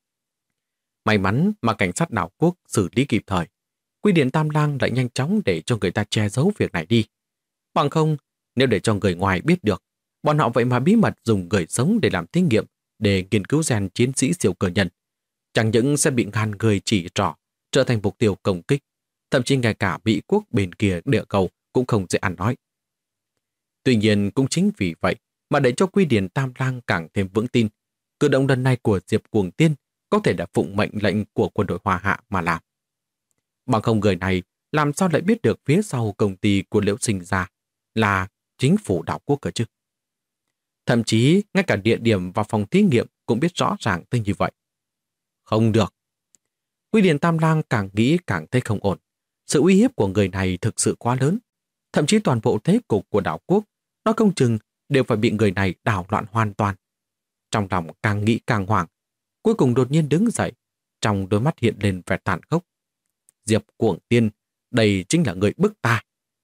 May mắn mà cảnh sát đảo quốc xử lý kịp thời, Quy Điền Tam Lang lại nhanh chóng để cho người ta che giấu việc này đi. Bằng không, nếu để cho người ngoài biết được, bọn họ vậy mà bí mật dùng người sống để làm thí nghiệm, để nghiên cứu gen chiến sĩ siêu cơ nhân, chẳng những sẽ bị ngàn người chỉ trỏ, trở thành mục tiêu công kích, thậm chí ngay cả Mỹ quốc bên kia địa cầu cũng không dễ ăn nói. Tuy nhiên cũng chính vì vậy mà để cho Quy Điền Tam Lang càng thêm vững tin, cử động lần này của Diệp Cuồng Tiên có thể đã phụng mệnh lệnh của quân đội Hoa Hạ mà làm. Bằng không người này làm sao lại biết được phía sau công ty của Liễu Sinh ra là chính phủ đảo quốc cơ chứ? Thậm chí ngay cả địa điểm và phòng thí nghiệm cũng biết rõ ràng tới như vậy. Không được. Quy Điền Tam Lang càng nghĩ càng thấy không ổn. Sự uy hiếp của người này thực sự quá lớn. Thậm chí toàn bộ thế cục của đảo quốc, nó không chừng đều phải bị người này đảo loạn hoàn toàn. Trong lòng càng nghĩ càng hoảng, cuối cùng đột nhiên đứng dậy, trong đôi mắt hiện lên vẻ tàn khốc. Diệp Cuồng Tiên, đây chính là người bức ta.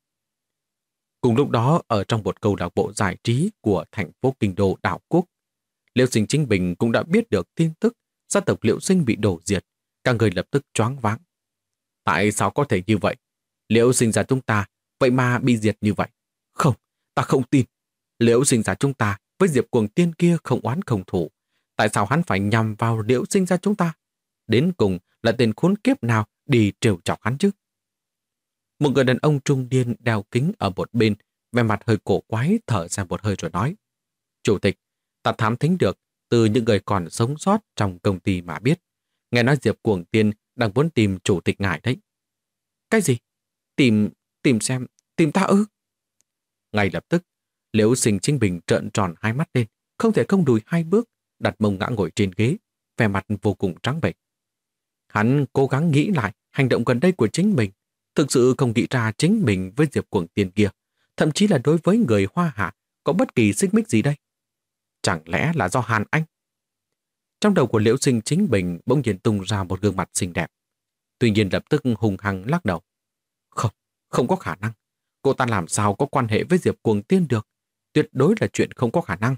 Cùng lúc đó, ở trong một câu lạc bộ giải trí của thành phố Kinh Đô đảo quốc, Liễu Sinh Chính Bình cũng đã biết được tin tức gia tộc Liễu Sinh bị đổ diệt, cả người lập tức choáng váng. Tại sao có thể như vậy? Liễu Sinh gia chúng ta vậy mà bị diệt như vậy? Không, ta không tin. Liễu Sinh gia chúng ta với Diệp Cuồng Tiên kia không oán không thù. Tại sao hắn phải nhằm vào Liễu Sinh gia chúng ta? Đến cùng là tên khốn kiếp nào đi trêu chọc hắn chứ? Một người đàn ông trung niên đeo kính ở một bên, vẻ mặt hơi cổ quái, thở ra một hơi rồi nói: Chủ tịch, ta thám thính được từ những người còn sống sót trong công ty mà biết. Nghe nói Diệp Cuồng Tiên đang muốn tìm chủ tịch ngài đấy. Cái gì? Tìm xem, tìm ta ư? Ngay lập tức, Liễu Sinh Chính Bình trợn tròn hai mắt lên, không thể không lùi hai bước, đặt mông ngã ngồi trên ghế, vẻ mặt vô cùng trắng bệch. Hắn cố gắng nghĩ lại hành động gần đây của chính mình, thực sự không nghĩ ra chính mình với Diệp Cuồng Tiên kia, thậm chí là đối với người Hoa Hạ có bất kỳ xích mích gì đây. Chẳng lẽ là do Hàn Anh? Trong đầu của Liễu Sinh Chính Bình bỗng nhiên tung ra một gương mặt xinh đẹp. Tuy nhiên lập tức hùng hăng lắc đầu. Không có khả năng. Cô ta làm sao có quan hệ với Diệp Cuồng Tiên được? Tuyệt đối là chuyện không có khả năng.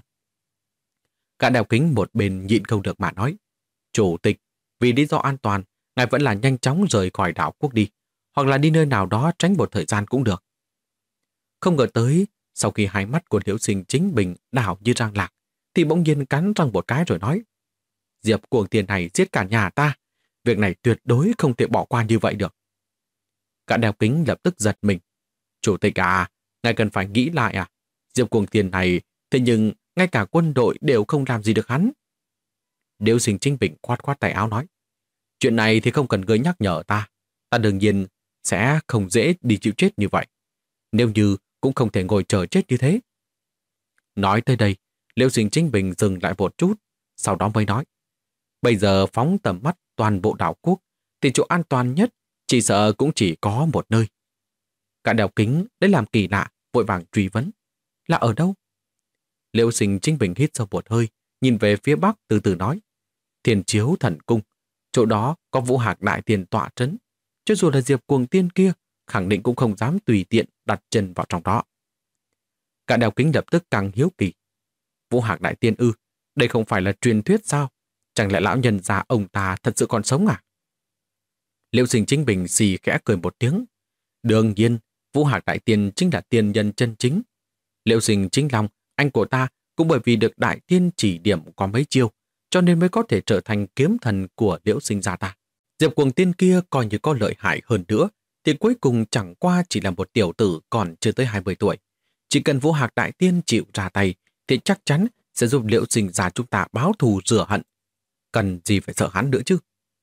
Cả đeo kính một bên nhịn không được mà nói: Chủ tịch, vì lý do an toàn, ngài vẫn là nhanh chóng rời khỏi đảo quốc đi, hoặc là đi nơi nào đó tránh một thời gian cũng được. Không ngờ tới, sau khi hai mắt của Liễu Sinh Chính Bình đảo như răng lạc, thì bỗng nhiên cắn răng một cái rồi nói: Diệp Cuồng Tiên này giết cả nhà ta, việc này tuyệt đối không thể bỏ qua như vậy được. Cả đeo kính lập tức giật mình. Chủ tịch à, Ngài cần phải nghĩ lại à? Diệp Cuồng Tiền này, thế nhưng ngay cả quân đội đều không làm gì được hắn. Liễu Sinh Chính Bình khoát khoát tay áo nói. Chuyện này thì không cần ngươi nhắc nhở ta. Ta đương nhiên sẽ không dễ đi chịu chết như vậy. Nếu như cũng không thể ngồi chờ chết như thế. Nói tới đây, Liễu Sinh Chính Bình dừng lại một chút, sau đó mới nói. Bây giờ phóng tầm mắt toàn bộ đảo quốc, thì chỗ an toàn nhất chỉ sợ cũng chỉ có một nơi. Cả Đèo Kính lấy làm kỳ lạ, vội vàng truy vấn. Là ở đâu? Liễu Sinh Chính Bình hít sâu một hơi, nhìn về phía bắc từ từ nói. Thiên Chiếu Thần Cung, chỗ đó có Vũ Hạc Đại Tiên tọa trấn. Cho dù là Diệp Cuồng Tiên kia, khẳng định cũng không dám tùy tiện đặt chân vào trong đó. Cả Đèo Kính lập tức càng hiếu kỳ. Vũ Hạc Đại Tiên ư, đây không phải là truyền thuyết sao? Chẳng lẽ lão nhân già ông ta thật sự còn sống à? Liễu Sinh Chính Bình xì khẽ cười một tiếng. Đương nhiên, Vũ Hạc Đại Tiên chính là tiên nhân chân chính. Liễu Sinh Chính Long, anh của ta, cũng bởi vì được Đại Tiên chỉ điểm có mấy chiêu, cho nên mới có thể trở thành kiếm thần của Liễu Sinh gia ta. Diệp Cuồng Tiên kia coi như có lợi hại hơn nữa, thì cuối cùng chẳng qua chỉ là một tiểu tử còn chưa tới 20 tuổi. Chỉ cần Vũ Hạc Đại Tiên chịu ra tay, thì chắc chắn sẽ giúp Liễu Sinh gia chúng ta báo thù rửa hận. Cần gì phải sợ hắn nữa chứ?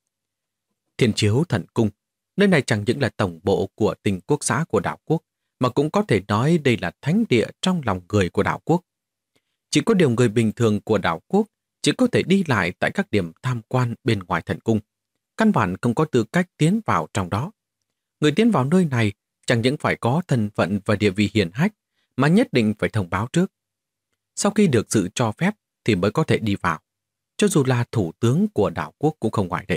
Thiên Chiếu Thần Cung, nơi này chẳng những là tổng bộ của Tình Quốc xã của đảo quốc, mà cũng có thể nói đây là thánh địa trong lòng người của đảo quốc. Chỉ có điều người bình thường của đảo quốc chỉ có thể đi lại tại các điểm tham quan bên ngoài thần cung. Căn bản không có tư cách tiến vào trong đó. Người tiến vào nơi này chẳng những phải có thân phận và địa vị hiển hách, mà nhất định phải thông báo trước. Sau khi được sự cho phép thì mới có thể đi vào. Cho dù là thủ tướng của đảo quốc cũng không ngoại lệ.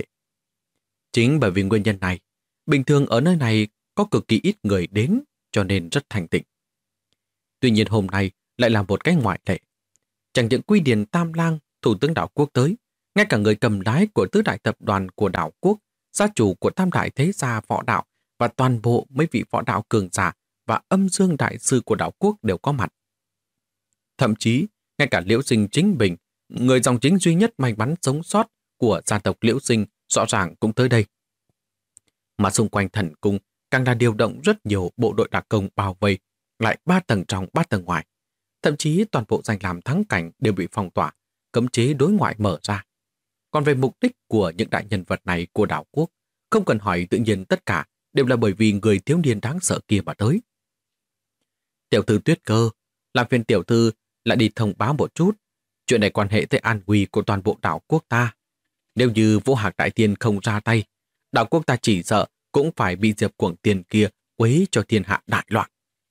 Chính bởi vì nguyên nhân này, bình thường ở nơi này có cực kỳ ít người đến, cho nên rất thanh tịnh. Tuy nhiên hôm nay lại là một cái ngoại lệ. Chẳng những Quy Điền Tam Lang, thủ tướng đảo quốc tới, ngay cả người cầm lái của tứ đại tập đoàn của đảo quốc, gia chủ của tam đại thế gia võ đạo và toàn bộ mấy vị võ đạo cường giả và âm dương đại sư của đảo quốc đều có mặt. Thậm chí, ngay cả Liễu Sinh Chính Bình, người dòng chính duy nhất may mắn sống sót của gia tộc Liễu Sinh, rõ ràng cũng tới đây. Mà xung quanh thần cung càng là điều động rất nhiều bộ đội đặc công bao vây, lại 3 tầng trong 3 tầng ngoài. Thậm chí toàn bộ danh làm thắng cảnh đều bị phong tỏa, cấm chế đối ngoại mở ra. Còn về mục đích của những đại nhân vật này của đảo quốc, không cần hỏi, tự nhiên tất cả đều là bởi vì người thiếu niên đáng sợ kia mà tới. Tiểu thư Tuyết Cơ, làm phiền tiểu thư lại đi thông báo một chút. Chuyện này quan hệ tới an nguy của toàn bộ đảo quốc ta. Nếu như Vũ Hạc Đại Tiên không ra tay, đảo quốc ta chỉ sợ cũng phải bị Diệp Cuồng Tiên kia quấy cho thiên hạ đại loạn.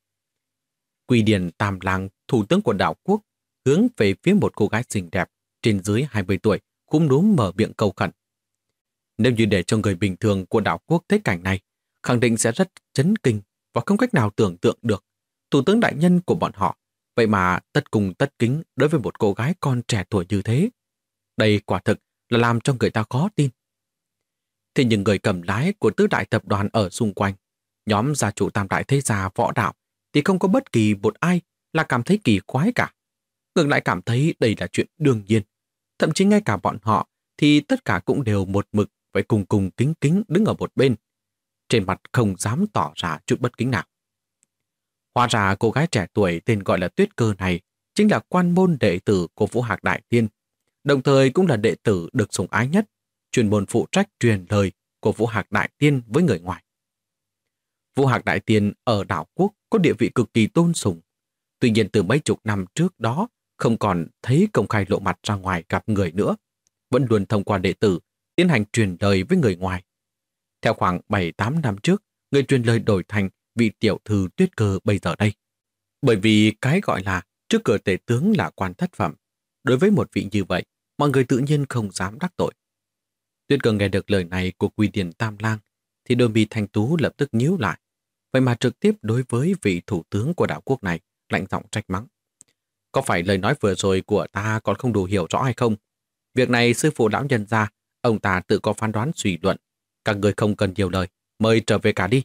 Quy Điền Tam Lang, thủ tướng của đảo quốc, hướng về phía một cô gái xinh đẹp trên dưới 20 tuổi, cúm núm mở miệng cầu khẩn. Nếu như để cho người bình thường của đảo quốc thấy cảnh này, khẳng định sẽ rất chấn kinh và không cách nào tưởng tượng được thủ tướng đại nhân của bọn họ vậy mà tất cùng tất kính đối với một cô gái con trẻ tuổi như thế. Đây quả thực là làm cho người ta khó tin. Thế nhưng người cầm lái của tứ đại tập đoàn ở xung quanh, nhóm gia chủ tam đại thế gia võ đạo, thì không có bất kỳ một ai là cảm thấy kỳ quái cả. Ngược lại cảm thấy đây là chuyện đương nhiên. Thậm chí ngay cả bọn họ thì tất cả cũng đều một mực phải cùng cùng kính kính đứng ở một bên. Trên mặt không dám tỏ ra chút bất kính nào. Hóa ra cô gái trẻ tuổi tên gọi là Tuyết Cơ này chính là quan môn đệ tử của Vũ Hạc Đại Tiên, đồng thời cũng là đệ tử được sủng ái nhất, chuyên môn phụ trách truyền lời của Vũ Hạc Đại Tiên với người ngoài. Vũ Hạc Đại Tiên ở đảo quốc có địa vị cực kỳ tôn sùng. Tuy nhiên từ mấy chục năm trước đó không còn thấy công khai lộ mặt ra ngoài gặp người nữa, vẫn luôn thông qua đệ tử tiến hành truyền lời với người ngoài. Theo khoảng 7-8 năm trước, người truyền lời đổi thành vị tiểu thư Tuyết Cơ bây giờ đây. Bởi vì cái gọi là trước cửa tể tướng là quan thất phẩm. Đối với một vị như vậy, mọi người tự nhiên không dám đắc tội. Tuyết Cơ nghe được lời này của Quy Điền Tam Lang, thì đôi mi thanh tú lập tức nhíu lại. Vậy mà trực tiếp đối với vị thủ tướng của đảo quốc này, lạnh giọng trách mắng. Có phải lời nói vừa rồi của ta còn không đủ hiểu rõ hay không? Việc này sư phụ lão nhân ra, ông ta tự có phán đoán suy luận. Các người không cần nhiều lời, mời trở về cả đi.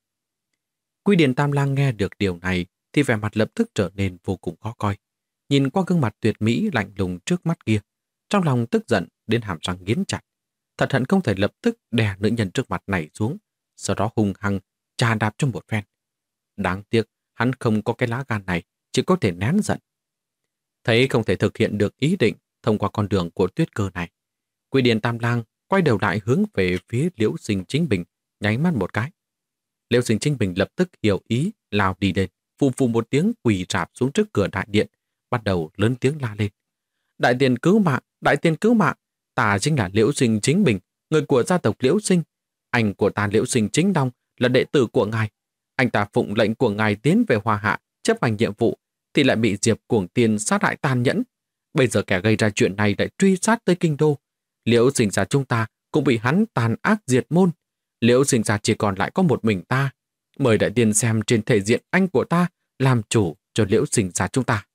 Quy Điền Tam Lang nghe được điều này thì vẻ mặt lập tức trở nên vô cùng khó coi. Nhìn qua gương mặt tuyệt mỹ lạnh lùng trước mắt kia, trong lòng tức giận đến hàm răng nghiến chặt. Thật hận không thể lập tức đè nữ nhân trước mặt này xuống, sau đó hung hăng chà đạp cho một phen. Đáng tiếc hắn không có cái lá gan này, chỉ có thể nén giận. Thấy không thể thực hiện được ý định thông qua con đường của Tuyết Cơ này, Quy Điền Tam Lang quay đầu lại hướng về phía Liễu Sinh Chính Bình, nháy mắt một cái. Liễu Sinh Chính Bình lập tức hiểu ý, lao đi lên, phù phù một tiếng quỳ rạp xuống trước cửa đại điện, bắt đầu lớn tiếng la lên. Đại tiền cứu mạng, đại tiền cứu mạng, ta chính là Liễu Sinh Chính Bình, người của gia tộc Liễu Sinh. Anh của ta Liễu Sinh Chính Đông là đệ tử của ngài. Anh ta phụng lệnh của ngài tiến về Hoa Hạ, chấp hành nhiệm vụ, thì lại bị Diệp Cuồng Tiên sát hại tàn nhẫn. Bây giờ kẻ gây ra chuyện này lại truy sát tới kinh đô. Liễu Sinh gia chúng ta cũng bị hắn tàn ác diệt môn. Liễu Sinh gia chỉ còn lại có một mình ta. Mời đại tiên xem trên thể diện anh của ta làm chủ cho Liễu Sinh gia chúng ta.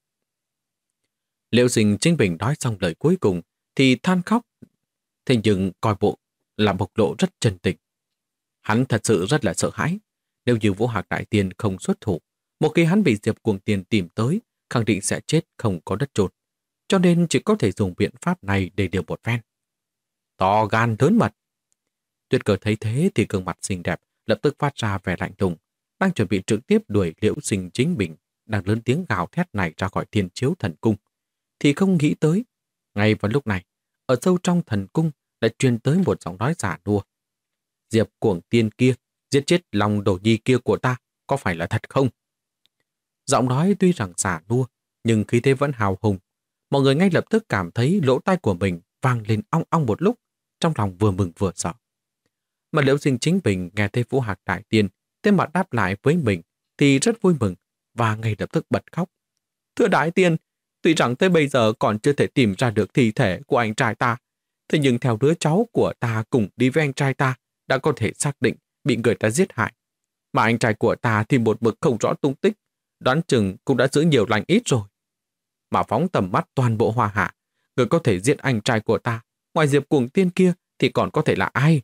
Liễu Sinh Chính Bình nói xong lời cuối cùng thì than khóc. Thế nhưng coi bộ là bộc lộ rất chân tình. Hắn thật sự rất là sợ hãi. Nếu như Vũ Hạc đại tiên không xuất thủ, một khi hắn bị Diệp Cuồng Tiên tìm tới, khẳng định sẽ chết không có đất chôn. Cho nên chỉ có thể dùng biện pháp này để điều một phen. To gan lớn mật. Tuyết Cơ thấy thế thì gương mặt xinh đẹp lập tức phát ra vẻ lạnh lùng, đang chuẩn bị trực tiếp đuổi Liễu Sinh Chính Bình đang lớn tiếng gào thét này ra khỏi Thiên Chiếu Thần Cung, thì không nghĩ tới, ngay vào lúc này, ở sâu trong thần cung lại truyền tới một giọng nói giả đua. Diệp Cuồng Tiên kia giết chết lòng đồ nhi kia của ta, có phải là thật không? Giọng nói tuy rằng giả đua, nhưng khí thế vẫn hào hùng. Mọi người ngay lập tức cảm thấy lỗ tai của mình vang lên ong ong một lúc, trong lòng vừa mừng vừa sợ. Mà Liễu Sinh Chính Bình nghe thấy Vũ Hạc đại tiên tên mặt đáp lại với mình thì rất vui mừng và ngay lập tức bật khóc. Thưa đại tiên, tuy rằng tới bây giờ còn chưa thể tìm ra được thi thể của anh trai ta, thế nhưng theo đứa cháu của ta cùng đi với anh trai ta đã có thể xác định bị người ta giết hại. Mà anh trai của ta thì một mực không rõ tung tích, đoán chừng cũng đã giữ nhiều lành ít rồi. Mà phóng tầm mắt toàn bộ Hoa Hạ, người có thể giết anh trai của ta, ngoài Diệp Cuồng Tiên kia thì còn có thể là ai?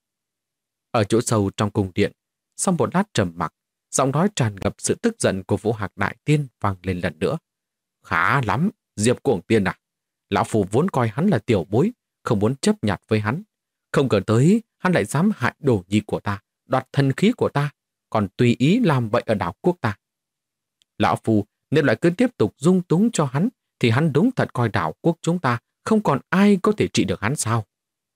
Ở chỗ sâu trong cung điện, sau một lát trầm mặc, giọng nói tràn ngập sự tức giận của Vũ Hạc đại tiên vang lên lần nữa. Khá lắm, Diệp Cuồng Tiên à. Lão Phu vốn coi hắn là tiểu bối, không muốn chấp nhặt với hắn. Không ngờ tới, hắn lại dám hại đồ nhi của ta, đoạt thân khí của ta, còn tùy ý làm vậy ở đảo quốc ta. Lão Phu nếu lại cứ tiếp tục dung túng cho hắn, thì hắn đúng thật coi đảo quốc chúng ta không còn ai có thể trị được hắn sao.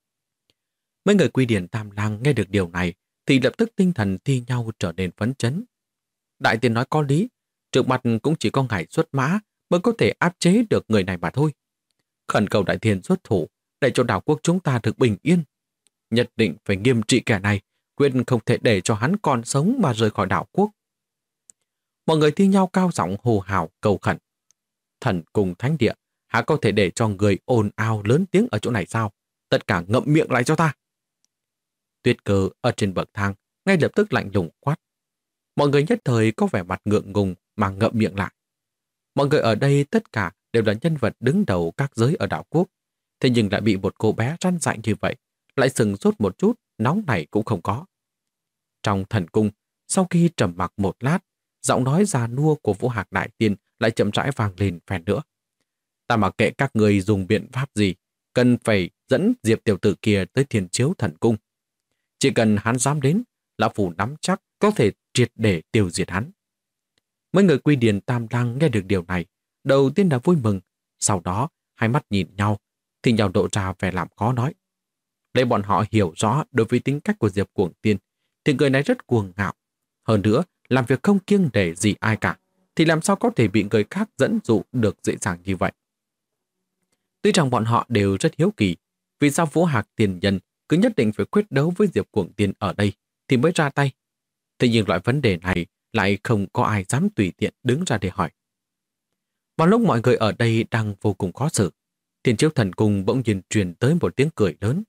Mấy người Quy Điển Tam Lang nghe được điều này thì lập tức tinh thần thi nhau trở nên phấn chấn. Đại tiên nói có lý, trước mặt cũng chỉ có ngài xuất mã mới có thể áp chế được người này mà thôi. Khẩn cầu đại tiên xuất thủ để cho đảo quốc chúng ta được bình yên. Nhất định phải nghiêm trị kẻ này, quyết không thể để cho hắn còn sống mà rời khỏi đảo quốc. Mọi người thi nhau cao giọng hô hào cầu khẩn. Thần cùng thánh địa, há có thể để cho người ồn ào lớn tiếng ở chỗ này sao? Tất cả ngậm miệng lại cho ta. Tuyết Cơ ở trên bậc thang ngay lập tức lạnh lùng quát. Mọi người nhất thời có vẻ mặt ngượng ngùng mà ngậm miệng lại. Mọi người ở đây tất cả đều là nhân vật đứng đầu các giới ở đảo quốc, thế nhưng lại bị một cô bé răn dạy như vậy, lại sừng sốt một chút, nóng này cũng không có. Trong thần cung, sau khi trầm mặc một lát, giọng nói già nua của Vũ Hạc đại tiên lại chậm rãi vang lên phen nữa. Ta mặc kệ các người dùng biện pháp gì, cần phải dẫn Diệp tiểu tử kia tới Thiên Chiếu Thần Cung. Chỉ cần hắn dám đến, lão phu nắm chắc có thể triệt để tiêu diệt hắn. Mấy người Quy Điền Tam Lang nghe được điều này, đầu tiên là vui mừng, sau đó hai mắt nhìn nhau, thì nhau độ ra vẻ làm khó nói. Để bọn họ hiểu rõ đối với tính cách của Diệp Cuồng Tiên, thì người này rất cuồng ngạo. Hơn nữa, làm việc không kiêng nể gì ai cả, thì làm sao có thể bị người khác dẫn dụ được dễ dàng như vậy. Tuy rằng bọn họ đều rất hiếu kỳ, vì sao Vũ Hạc tiền nhân cứ nhất định phải quyết đấu với Diệp Cuồng Tiên ở đây thì mới ra tay. Thế nhưng loại vấn đề này lại không có ai dám tùy tiện đứng ra để hỏi. Vào lúc mọi người ở đây đang vô cùng khó xử, Thiên Chiếu Thần Cung bỗng nhiên truyền tới một tiếng cười lớn.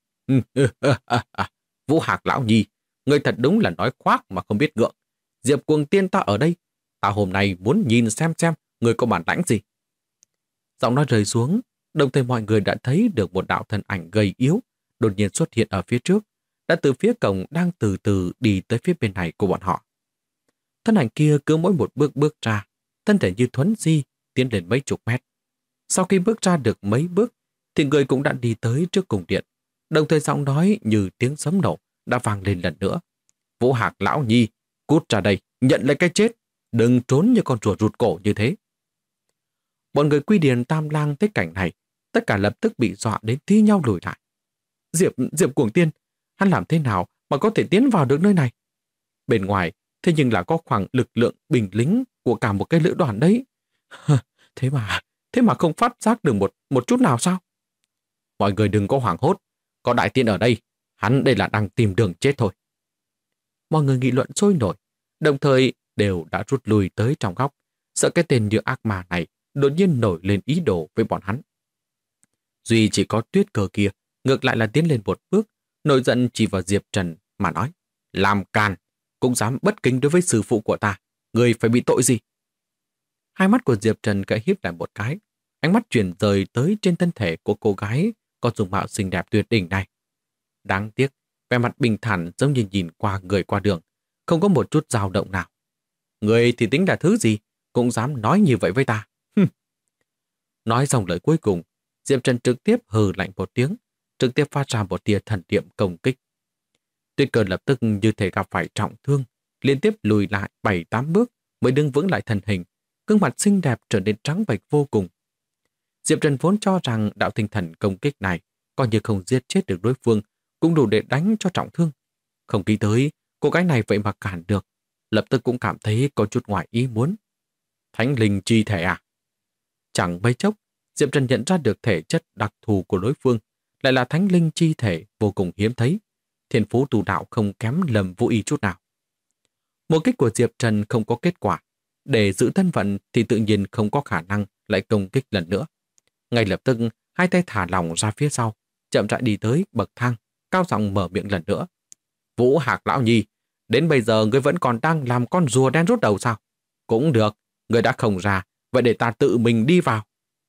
Vũ Hạc lão nhi, người thật đúng là nói khoác mà không biết ngượng. Diệp Cuồng Tiên ta ở đây, ta hôm nay muốn nhìn xem người có bản lãnh gì. Giọng nói rơi xuống, đồng thời mọi người đã thấy được một đạo thân ảnh gầy yếu đột nhiên xuất hiện ở phía trước, đã từ phía cổng đang từ từ đi tới phía bên này của bọn họ. Thân ảnh kia cứ mỗi một bước bước ra, thân thể như thuấn di tiến lên mấy chục mét. Sau khi bước ra được mấy bước, thì người cũng đã đi tới trước cung điện, đồng thời giọng nói như tiếng sấm nổ đã vang lên lần nữa. Vũ Hạc lão nhi, cút ra đây, nhận lấy cái chết. Đừng trốn như con rùa rụt cổ như thế. Bọn người Quy Điền Tam Lang thấy cảnh này, tất cả lập tức bị dọa đến thi nhau lùi lại. Diệp Cuồng Tiên, hắn làm thế nào mà có thể tiến vào được nơi này? Bên ngoài, thế nhưng là có khoảng lực lượng binh lính của cả một cái lữ đoàn đấy. Thế mà không phát giác được một chút nào sao? Mọi người đừng có hoảng hốt, có đại tiên ở đây, hắn đây là đang tìm đường chết thôi. Mọi người nghị luận sôi nổi, đồng thời đều đã rút lui tới trong góc, sợ cái tên như ác ma này đột nhiên nổi lên ý đồ với bọn hắn. Duy chỉ có Tuyết Cơ kia, ngược lại là tiến lên một bước, nổi giận chỉ vào Diệp Trần mà nói, làm càn, cũng dám bất kính đối với sư phụ của ta, người phải bị tội gì? Hai mắt của Diệp Trần khẽ híp lại một cái, ánh mắt chuyển rời tới trên thân thể của cô gái có dung mạo xinh đẹp tuyệt đỉnh này. Đáng tiếc, vẻ mặt bình thản giống như nhìn qua người qua đường, không có một chút dao động nào. Người thì tính là thứ gì, cũng dám nói như vậy với ta. Nói xong lời cuối cùng, Diệp Trần trực tiếp hừ lạnh một tiếng, trực tiếp phát ra một tia thần niệm công kích. Tuyết Cơ lập tức như thể gặp phải trọng thương, liên tiếp lùi lại 7-8 bước mới đứng vững lại thân hình, gương mặt xinh đẹp trở nên trắng bệch vô cùng. Diệp Trần vốn cho rằng đạo tinh thần công kích này coi như không giết chết được đối phương, cũng đủ để đánh cho trọng thương. Không nghĩ tới, cô gái này vậy mà cản được, lập tức cũng cảm thấy có chút ngoài ý muốn. Thánh linh chi thể à? Chẳng mấy chốc, Diệp Trần nhận ra được thể chất đặc thù của đối phương, lại là thánh linh chi thể vô cùng hiếm thấy. Thiên phú tu đạo không kém Lâm Vũ Y chút nào. Một kích của Diệp Trần không có kết quả. Để giữ thân phận thì tự nhiên không có khả năng lại công kích lần nữa. Ngay lập tức, hai tay thả lỏng ra phía sau, chậm rãi đi tới bậc thang, cao giọng mở miệng lần nữa. Vũ Hạc lão nhi, đến bây giờ ngươi vẫn còn đang làm con rùa đen rút đầu sao? Cũng được, ngươi đã không ra, vậy để ta tự mình đi vào.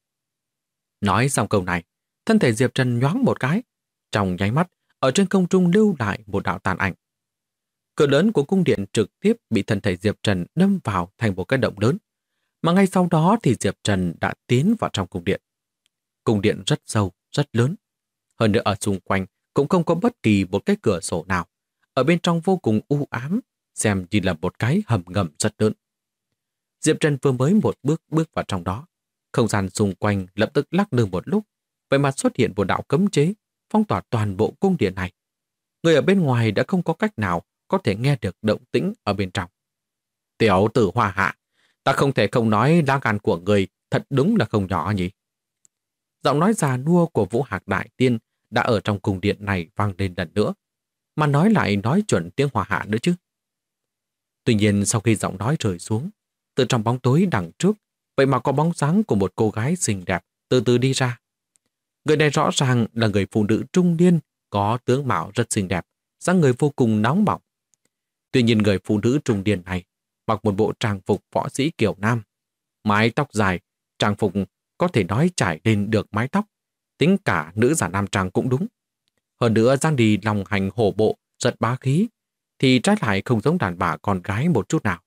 Nói xong câu này, thân thể Diệp Trần nhoáng một cái. Trong nháy mắt, ở trên không trung lưu lại một đạo tàn ảnh. Cửa lớn của cung điện trực tiếp bị thân thể Diệp Trần đâm vào thành một cái động lớn. Mà ngay sau đó thì Diệp Trần đã tiến vào trong cung điện. Cung điện rất sâu, rất lớn. Hơn nữa ở xung quanh cũng không có bất kỳ một cái cửa sổ nào. Ở bên trong vô cùng u ám, xem như là một cái hầm ngầm rất lớn. Diệp Trần vừa mới một bước vào trong đó. Không gian xung quanh lập tức lắc lư một lúc, vậy mà xuất hiện một đạo cấm chế, phong tỏa toàn bộ cung điện này. Người ở bên ngoài đã không có cách nào có thể nghe được động tĩnh ở bên trong. Tiểu tử Hoa Hạ, ta không thể không nói lá gan của người thật đúng là không nhỏ nhỉ. Giọng nói già nua của Vũ Hạc Đại Tiên đã ở trong cung điện này vang lên lần nữa, mà nói lại nói chuẩn tiếng Hoa Hạ nữa chứ. Tuy nhiên sau khi giọng nói rơi xuống, từ trong bóng tối đằng trước, vậy mà có bóng dáng của một cô gái xinh đẹp từ từ đi ra. Người này rõ ràng là người phụ nữ trung niên, có tướng mạo rất xinh đẹp, dáng người vô cùng nóng bỏng. Tuy nhiên người phụ nữ trung niên này mặc một bộ trang phục võ sĩ kiểu nam, mái tóc dài, trang phục có thể nói trải lên được mái tóc, tính cả nữ giả nam trang cũng đúng. Hơn nữa dáng đi lòng hành hổ bộ, rất bá khí, thì trái lại không giống đàn bà con gái một chút nào.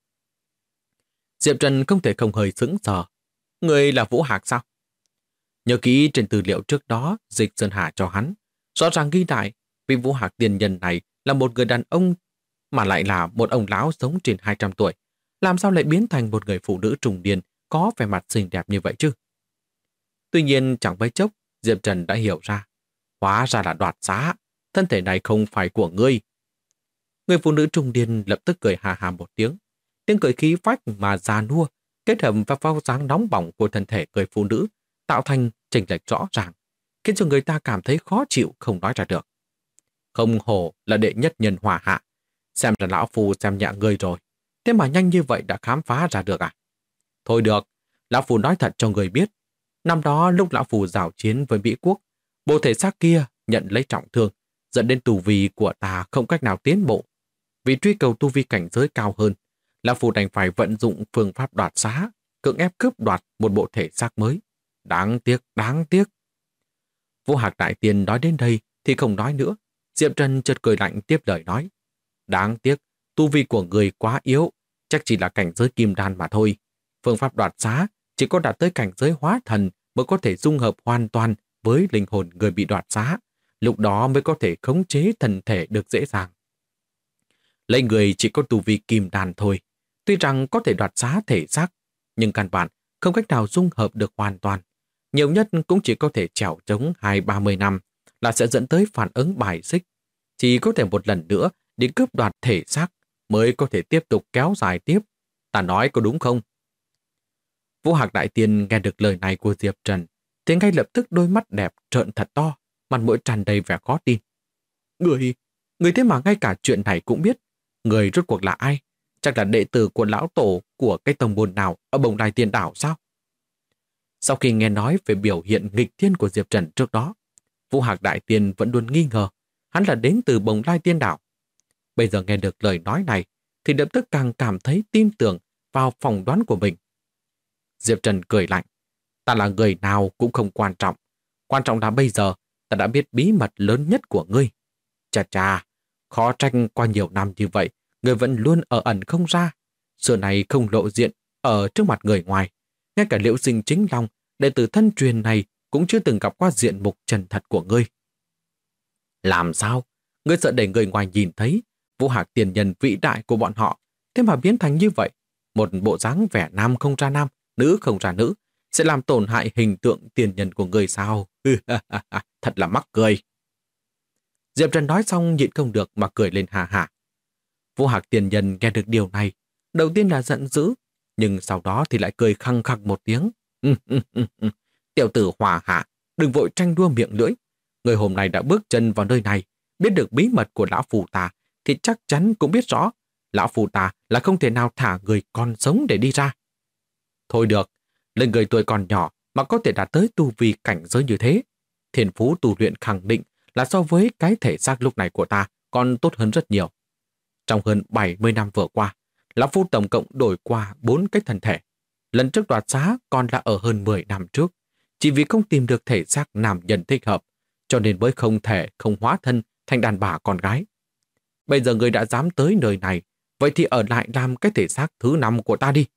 Diệp Trần không thể không hơi sững sờ. Người là Vũ Hạc sao? Nhớ kỹ trên tư liệu trước đó Dịch Sơn Hà cho hắn, rõ ràng ghi lại vì Vũ Hạc tiền nhân này là một người đàn ông mà lại là một ông lão sống trên 200 tuổi. Làm sao lại biến thành một người phụ nữ trung niên có vẻ mặt xinh đẹp như vậy chứ? Tuy nhiên chẳng mấy chốc Diệp Trần đã hiểu ra. Hóa ra là đoạt xá, thân thể này không phải của ngươi. Người phụ nữ trung niên lập tức cười hà hà một tiếng. Tiếng cười khí phách mà già nua kết hợp và vào dáng nóng bỏng của thân thể người phụ nữ tạo thành chênh lệch rõ ràng, khiến cho người ta cảm thấy khó chịu không nói ra được. Không hổ là đệ nhất nhân Hoa Hạ, xem ra lão phu xem nhẹ ngươi rồi, thế mà nhanh như vậy đã khám phá ra được à? Thôi được, lão phu nói thật cho người biết, năm đó lúc lão phu giao chiến với Mỹ Quốc, bộ thể xác kia nhận lấy trọng thương, dẫn đến tu vi của ta không cách nào tiến bộ. Vì truy cầu tu vi cảnh giới cao hơn, lão phu đành phải vận dụng phương pháp đoạt xá, cưỡng ép cướp đoạt một bộ thể xác mới. Đáng tiếc, đáng tiếc. Vũ Hạc Đại Tiên nói đến đây thì không nói nữa. Diệp Trần chợt cười lạnh tiếp lời nói. Đáng tiếc, tu vi của người quá yếu, chắc chỉ là cảnh giới kim đan mà thôi. Phương pháp đoạt xá chỉ có đạt tới cảnh giới hóa thần mới có thể dung hợp hoàn toàn với linh hồn người bị đoạt xá. Lúc đó mới có thể khống chế thần thể được dễ dàng. Lấy người chỉ có tu vi kim đan thôi, Tuy rằng có thể đoạt xá thể xác, nhưng căn bản không cách nào dung hợp được hoàn toàn. Nhiều nhất cũng chỉ có thể trèo trống 20-30 năm là sẽ dẫn tới phản ứng bài xích. Chỉ có thể một lần nữa đi cướp đoạt thể xác mới có thể tiếp tục kéo dài tiếp. Ta nói có đúng không? Vũ Hạc Đại Tiên nghe được lời này của Diệp Trần thì ngay lập tức đôi mắt đẹp trợn thật to, mặt mũi tràn đầy vẻ khó tin. Người thế mà ngay cả chuyện này cũng biết. Người rốt cuộc là ai? Chắc là đệ tử của lão tổ của cái tông môn nào ở Bồng Lai Tiên Đảo sao? Sau khi nghe nói về biểu hiện nghịch thiên của Diệp Trần trước đó, Vũ Hạc Đại Tiên vẫn luôn nghi ngờ hắn là đến từ Bồng Lai Tiên Đảo. Bây giờ nghe được lời nói này thì lập tức càng cảm thấy tin tưởng vào phỏng đoán của mình. Diệp Trần cười lạnh. Ta là người nào cũng không quan trọng. Quan trọng là bây giờ ta đã biết bí mật lớn nhất của ngươi. Chà chà, khó trách qua nhiều năm như vậy, ngươi vẫn luôn ở ẩn không ra. Xưa này không lộ diện ở trước mặt người ngoài. Ngay cả Liễu Sinh chính long, đệ tử thân truyền này cũng chưa từng gặp qua diện mục chân thật của ngươi. Làm sao? Ngươi sợ để người ngoài nhìn thấy Vũ Hạc tiền nhân vĩ đại của bọn họ, thế mà biến thành như vậy. Một bộ dáng vẻ nam không ra nam, nữ không ra nữ, sẽ làm tổn hại hình tượng tiền nhân của người sao? Thật là mắc cười. Diệp Trần nói xong nhịn không được mà cười lên hà hà. Vũ Hạc tiền nhân nghe được điều này, đầu tiên là giận dữ, nhưng sau đó thì lại cười khăng khặc một tiếng. Tiểu tử Hòa Hạ, đừng vội tranh đua miệng lưỡi. Người hôm nay đã bước chân vào nơi này, biết được bí mật của lão phù ta, thì chắc chắn cũng biết rõ lão phù ta là không thể nào thả người còn sống để đi ra. Thôi được, lên người tuổi còn nhỏ mà có thể đạt tới tu vi cảnh giới như thế. Thiên phú tu luyện khẳng định là so với cái thể xác lúc này của ta còn tốt hơn rất nhiều. Trong hơn 70 năm vừa qua, lão phu tổng cộng đổi qua 4 cái thân thể. Lần trước đoạt xá còn là ở hơn 10 năm trước. Chỉ vì không tìm được thể xác nam nhân thích hợp, cho nên mới không thể không hóa thân thành đàn bà con gái. Bây giờ người đã dám tới nơi này, vậy thì ở lại làm cái thể xác thứ 5 của ta đi.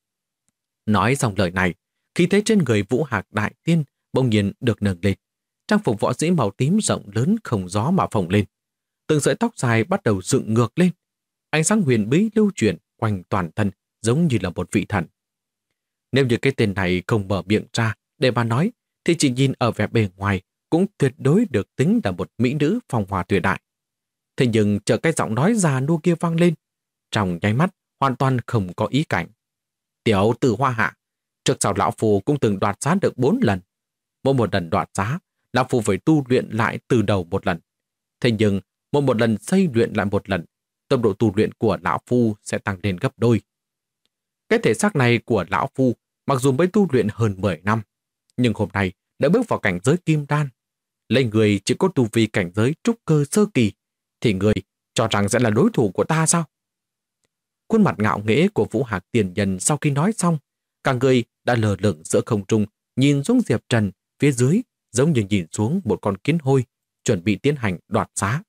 Nói xong lời này, khí thế trên người Vũ Hạc Đại Tiên bỗng nhiên được nâng lên. Trang phục võ sĩ màu tím rộng lớn không gió mà phồng lên. Từng sợi tóc dài bắt đầu dựng ngược lên. Ánh sáng huyền bí lưu chuyển quanh toàn thân giống như là một vị thần. Nếu như cái tên này không mở miệng ra để mà nói, thì chỉ nhìn ở vẻ bề ngoài cũng tuyệt đối được tính là một mỹ nữ phong hoa tuyệt đại. Thế nhưng chờ cái giọng nói già nua kia vang lên, trong nháy mắt hoàn toàn không có ý cảnh. Tiểu tử Hoa Hạ, trước sau lão phu cũng từng đoạt giá được 4 lần. Mỗi một lần đoạt giá, lão phu phải tu luyện lại từ đầu một lần. Thế nhưng một lần xây luyện lại một lần, tốc độ tu luyện của lão phu sẽ tăng lên gấp đôi. Cái thể xác này của lão phu mặc dù mới tu luyện hơn 10 năm, nhưng hôm nay đã bước vào cảnh giới kim đan. Lấy người chỉ có tu vi cảnh giới trúc cơ sơ kỳ, thì người cho rằng sẽ là đối thủ của ta sao? Khuôn mặt ngạo nghễ của Vũ Hạc tiền nhân sau khi nói xong, cả người đã lờ lửng giữa không trung, nhìn xuống Diệp Trần phía dưới giống như nhìn xuống một con kiến hôi, chuẩn bị tiến hành đoạt xá.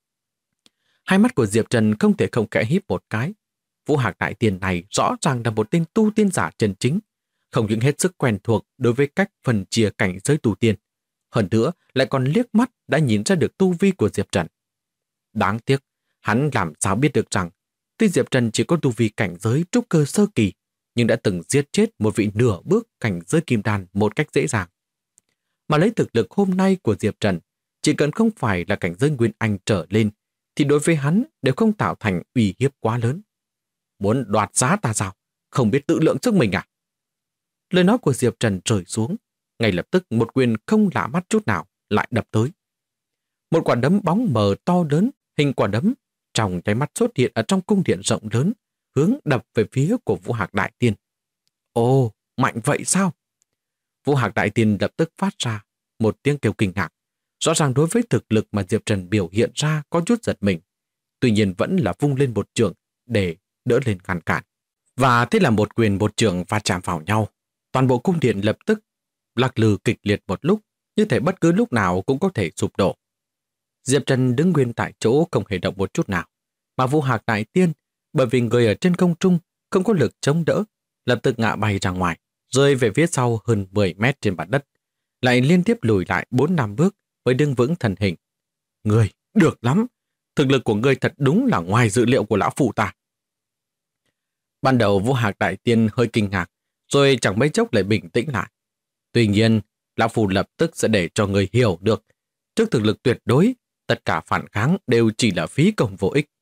Hai mắt của Diệp Trần không thể không khẽ híp một cái. Vũ Hạc Đại Tiên này rõ ràng là một tên tu tiên giả chân chính, không những hết sức quen thuộc đối với cách phân chia cảnh giới tu tiên, hơn nữa lại còn liếc mắt đã nhìn ra được tu vi của Diệp Trần. Đáng tiếc, hắn làm sao biết được rằng tuy Diệp Trần chỉ có tu vi cảnh giới trúc cơ sơ kỳ, nhưng đã từng giết chết một vị nửa bước cảnh giới kim đan một cách dễ dàng. Mà lấy thực lực hôm nay của Diệp Trần, chỉ cần không phải là cảnh giới nguyên anh trở lên, thì đối với hắn đều không tạo thành uy hiếp quá lớn. Muốn đoạt giá ta sao? Không biết tự lượng sức mình à? Lời nói của Diệp Trần rơi xuống, ngay lập tức một quyền không lạ mắt chút nào lại đập tới. Một quả đấm bóng mờ to lớn, hình quả đấm, trong nháy mắt xuất hiện ở trong cung điện rộng lớn, hướng đập về phía của Vũ Hạc Đại Tiên. Ồ, mạnh vậy sao? Vũ Hạc Đại Tiên lập tức phát ra một tiếng kêu kinh ngạc. Rõ ràng đối với thực lực mà Diệp Trần biểu hiện ra có chút giật mình, tuy nhiên vẫn là vung lên một trường để đỡ lên ngăn cản. Và thế là một quyền một trường va chạm vào nhau. Toàn bộ cung điện lập tức lắc lư kịch liệt một lúc, như thể bất cứ lúc nào cũng có thể sụp đổ. Diệp Trần đứng nguyên tại chỗ không hề động một chút nào, mà Vũ Hạc Đại Tiên bởi vì người ở trên không trung không có lực chống đỡ, lập tức ngã bay ra ngoài, rơi về phía sau hơn 10 mét trên mặt đất, lại liên tiếp lùi lại 4-5 bước mới đứng vững thân hình. Người, được lắm! Thực lực của ngươi thật đúng là ngoài dự liệu của lão phụ ta. Ban đầu Vũ Hạc Đại Tiên hơi kinh ngạc, rồi chẳng mấy chốc lại bình tĩnh lại. Tuy nhiên, Lão Phu lập tức sẽ để cho người hiểu được, trước thực lực tuyệt đối, tất cả phản kháng đều chỉ là phí công vô ích.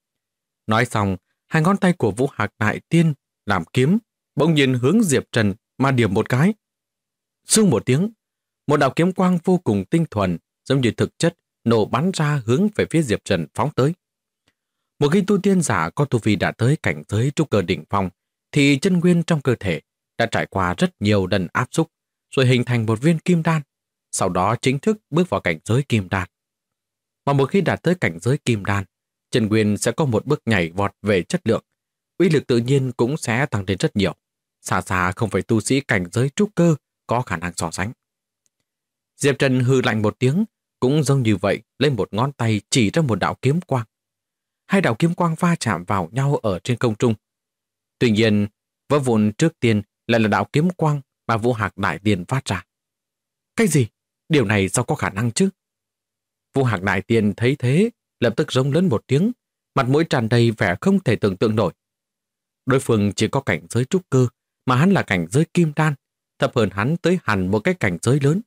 Nói xong, hai ngón tay của Vũ Hạc Đại Tiên làm kiếm, bỗng nhiên hướng Diệp Trần mà điểm một cái. Xương một tiếng, một đạo kiếm quang vô cùng tinh thuần, giống như thực chất, nổ bắn ra hướng về phía Diệp Trần phóng tới. Một khi tu tiên giả có tu vi đã tới cảnh giới trúc cơ đỉnh phong, thì chân nguyên trong cơ thể đã trải qua rất nhiều lần áp xúc, rồi hình thành một viên kim đan, sau đó chính thức bước vào cảnh giới kim đan. Mà một khi đạt tới cảnh giới kim đan, chân nguyên sẽ có một bước nhảy vọt về chất lượng, uy lực tự nhiên cũng sẽ tăng lên rất nhiều, xa xa không phải tu sĩ cảnh giới trúc cơ có khả năng so sánh. Diệp Trần hừ lạnh một tiếng, cũng giống như vậy, lên một ngón tay chỉ ra một đạo kiếm quang. Hai đạo kiếm quang va chạm vào nhau ở trên không trung. Tuy nhiên, vỡ vụn trước tiên lại là đạo kiếm quang mà Vũ Hạc Đại Tiên phát ra. Cái gì? Điều này sao có khả năng chứ? Vũ Hạc Đại Tiên thấy thế, lập tức rống lớn một tiếng, mặt mũi tràn đầy vẻ không thể tưởng tượng nổi. Đối phương chỉ có cảnh giới trúc cơ, mà hắn là cảnh giới kim đan, thấp hơn hắn tới hẳn một cái cảnh giới lớn.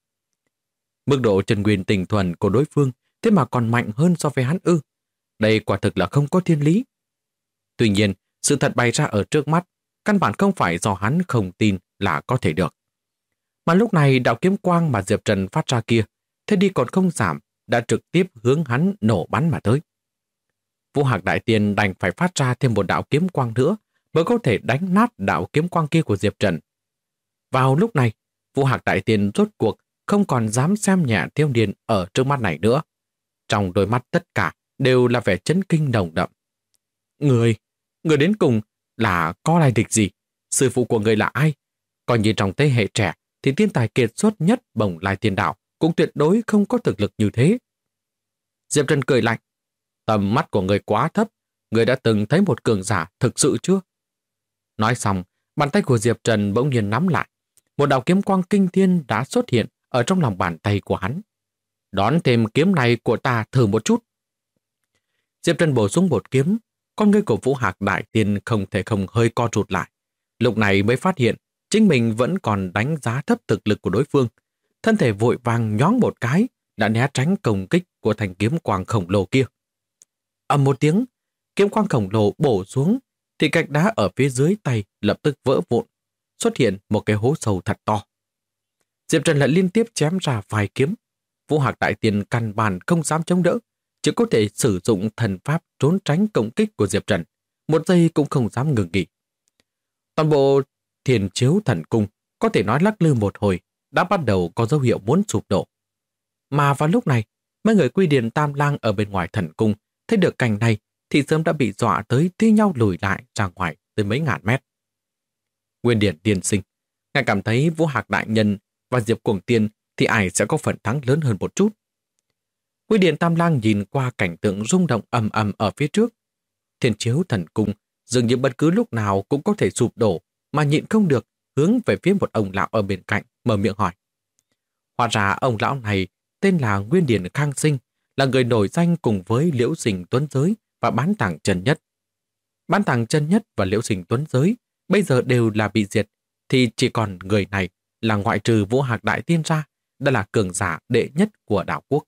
Mức độ chân nguyên tinh thuần của đối phương thế mà còn mạnh hơn so với hắn ư? Đây quả thực là không có thiên lý. Tuy nhiên, sự thật bày ra ở trước mắt, căn bản không phải do hắn không tin là có thể được. Mà lúc này đạo kiếm quang mà Diệp Trần phát ra kia, thế đi còn không giảm, đã trực tiếp hướng hắn nổ bắn mà tới. Vũ Hạc Đại Tiên đành phải phát ra thêm một đạo kiếm quang nữa mới có thể đánh nát đạo kiếm quang kia của Diệp Trần. Vào lúc này, Vũ Hạc Đại Tiên rốt cuộc không còn dám xem nhẹ Tiêu Điền ở trước mắt này nữa. Trong đôi mắt tất cả đều là vẻ chấn kinh nồng đậm. Người đến cùng là có lai lịch gì? Sư phụ của người là ai? Coi như trong thế hệ trẻ thì thiên tài kiệt xuất nhất Bồng Lai Tiên Đạo cũng tuyệt đối không có thực lực như thế. Diệp Trần cười lạnh. Tầm mắt của người quá thấp, người đã từng thấy một cường giả thực sự chưa? Nói xong, bàn tay của Diệp Trần bỗng nhiên nắm lại. Một đạo kiếm quang kinh thiên đã xuất hiện ở trong lòng bàn tay của hắn. Đón thêm kiếm này của ta thử một chút. Diệp Trần bổ sung một kiếm, con ngươi của Vũ Hạc Đại Tiên không thể không hơi co rụt lại. Lúc này mới phát hiện chính mình vẫn còn đánh giá thấp thực lực của đối phương. Thân thể vội vàng nhoáng một cái, đã né tránh công kích của thanh kiếm quang khổng lồ kia. Ầm một tiếng, kiếm quang khổng lồ bổ xuống, thì gạch đá ở phía dưới tay lập tức vỡ vụn, xuất hiện một cái hố sâu thật to. Diệp Trần lại liên tiếp chém ra vài kiếm. Vũ Hạc Đại Tiên căn bản không dám chống đỡ, chỉ có thể sử dụng thần pháp trốn tránh công kích của Diệp Trần, một giây cũng không dám ngừng nghỉ. Toàn bộ Thiền Chiếu Thần Cung có thể nói lắc lư một hồi, đã bắt đầu có dấu hiệu muốn sụp đổ. Mà vào lúc này, mấy người Quy Điền Tam Lang ở bên ngoài thần cung thấy được cảnh này thì sớm đã bị dọa tới thi nhau lùi lại ra ngoài tới mấy ngàn mét. Nguyên Điển tiên sinh, ngài cảm thấy Vũ Hạc Đại Nhân và Diệp Cuồng Tiên thì ai sẽ có phần thắng lớn hơn một chút? Quy Điển Tam Lang nhìn qua cảnh tượng rung động ầm ầm ở phía trước. Thiên Chiếu Thần Cung dường như bất cứ lúc nào cũng có thể sụp đổ, mà nhịn không được hướng về phía một ông lão ở bên cạnh mở miệng hỏi. Hóa ra ông lão này tên là Nguyên Điển Khang Sinh, là người nổi danh cùng với Liễu Sinh Tuấn Giới và Bán Tàng Chân Nhất. Bán Tàng Chân Nhất và Liễu Sinh Tuấn Giới bây giờ đều là bị diệt, thì chỉ còn người này là ngoại trừ Vũ Hạc Đại Tiên ra, đã là cường giả đệ nhất của đảo quốc.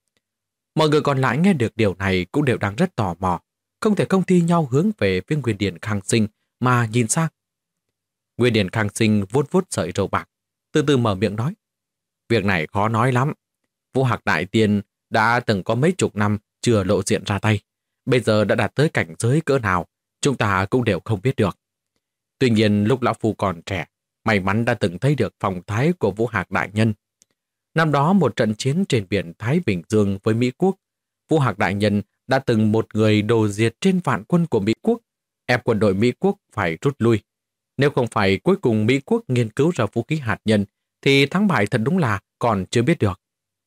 Mọi người còn lại nghe được điều này cũng đều đang rất tò mò, không thể không thi nhau hướng về phía Nguyên Điển Khang Sinh mà nhìn sang. Nguyên Điển Khang Sinh vuốt vuốt sợi râu bạc, từ từ mở miệng nói. Việc này khó nói lắm. Vũ Hạc Đại Tiên đã từng có mấy chục năm chưa lộ diện ra tay. Bây giờ đã đạt tới cảnh giới cỡ nào, chúng ta cũng đều không biết được. Tuy nhiên lúc lão phu còn trẻ, may mắn đã từng thấy được phong thái của Vũ Hạc Đại Nhân. Năm đó một trận chiến trên biển Thái Bình Dương với Mỹ Quốc, Vũ Hạc Đại Nhân đã từng một người đồ diệt trên vạn quân của Mỹ Quốc, ép quân đội Mỹ Quốc phải rút lui. Nếu không phải cuối cùng Mỹ Quốc nghiên cứu ra vũ khí hạt nhân, thì thắng bại thật đúng là còn chưa biết được.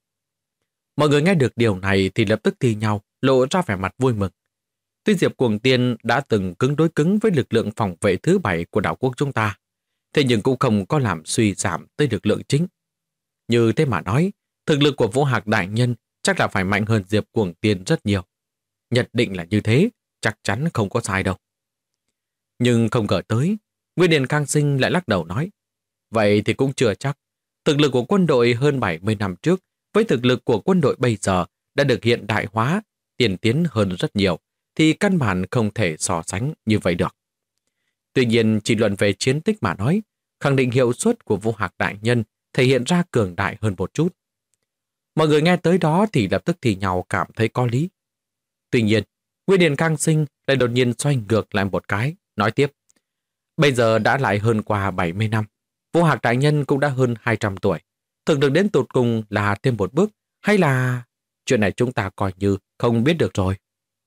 Mọi người nghe được điều này thì lập tức thi nhau, lộ ra vẻ mặt vui mừng. Tuy Diệp Cuồng Tiên đã từng cứng đối cứng với lực lượng phòng vệ thứ 7 của đảo quốc chúng ta, thế nhưng cũng không có làm suy giảm tới lực lượng chính. Như thế mà nói, thực lực của Vũ Hạc Đại Nhân chắc là phải mạnh hơn Diệp Cuồng Tiên rất nhiều. Nhất định là như thế, chắc chắn không có sai đâu. Nhưng không ngờ tới, Nguyên Điền Khang Sinh lại lắc đầu nói, vậy thì cũng chưa chắc. Thực lực của quân đội hơn 70 năm trước với thực lực của quân đội bây giờ đã được hiện đại hóa, tiên tiến hơn rất nhiều, thì căn bản không thể so sánh như vậy được. Tuy nhiên, chỉ luận về chiến tích mà nói, khẳng định hiệu suất của Vũ Hạc đại nhân thể hiện ra cường đại hơn một chút. Mọi người nghe tới đó thì lập tức thì nhau cảm thấy có lý. Tuy nhiên, Nguyên Điền Khang Sinh lại đột nhiên xoay ngược lại một cái, nói tiếp. Bây giờ đã lại hơn qua 70 năm, Vũ Hạc đại nhân cũng đã hơn 200 tuổi. Thực lực đến tụt cùng là thêm một bước, hay là... Chuyện này chúng ta coi như không biết được rồi.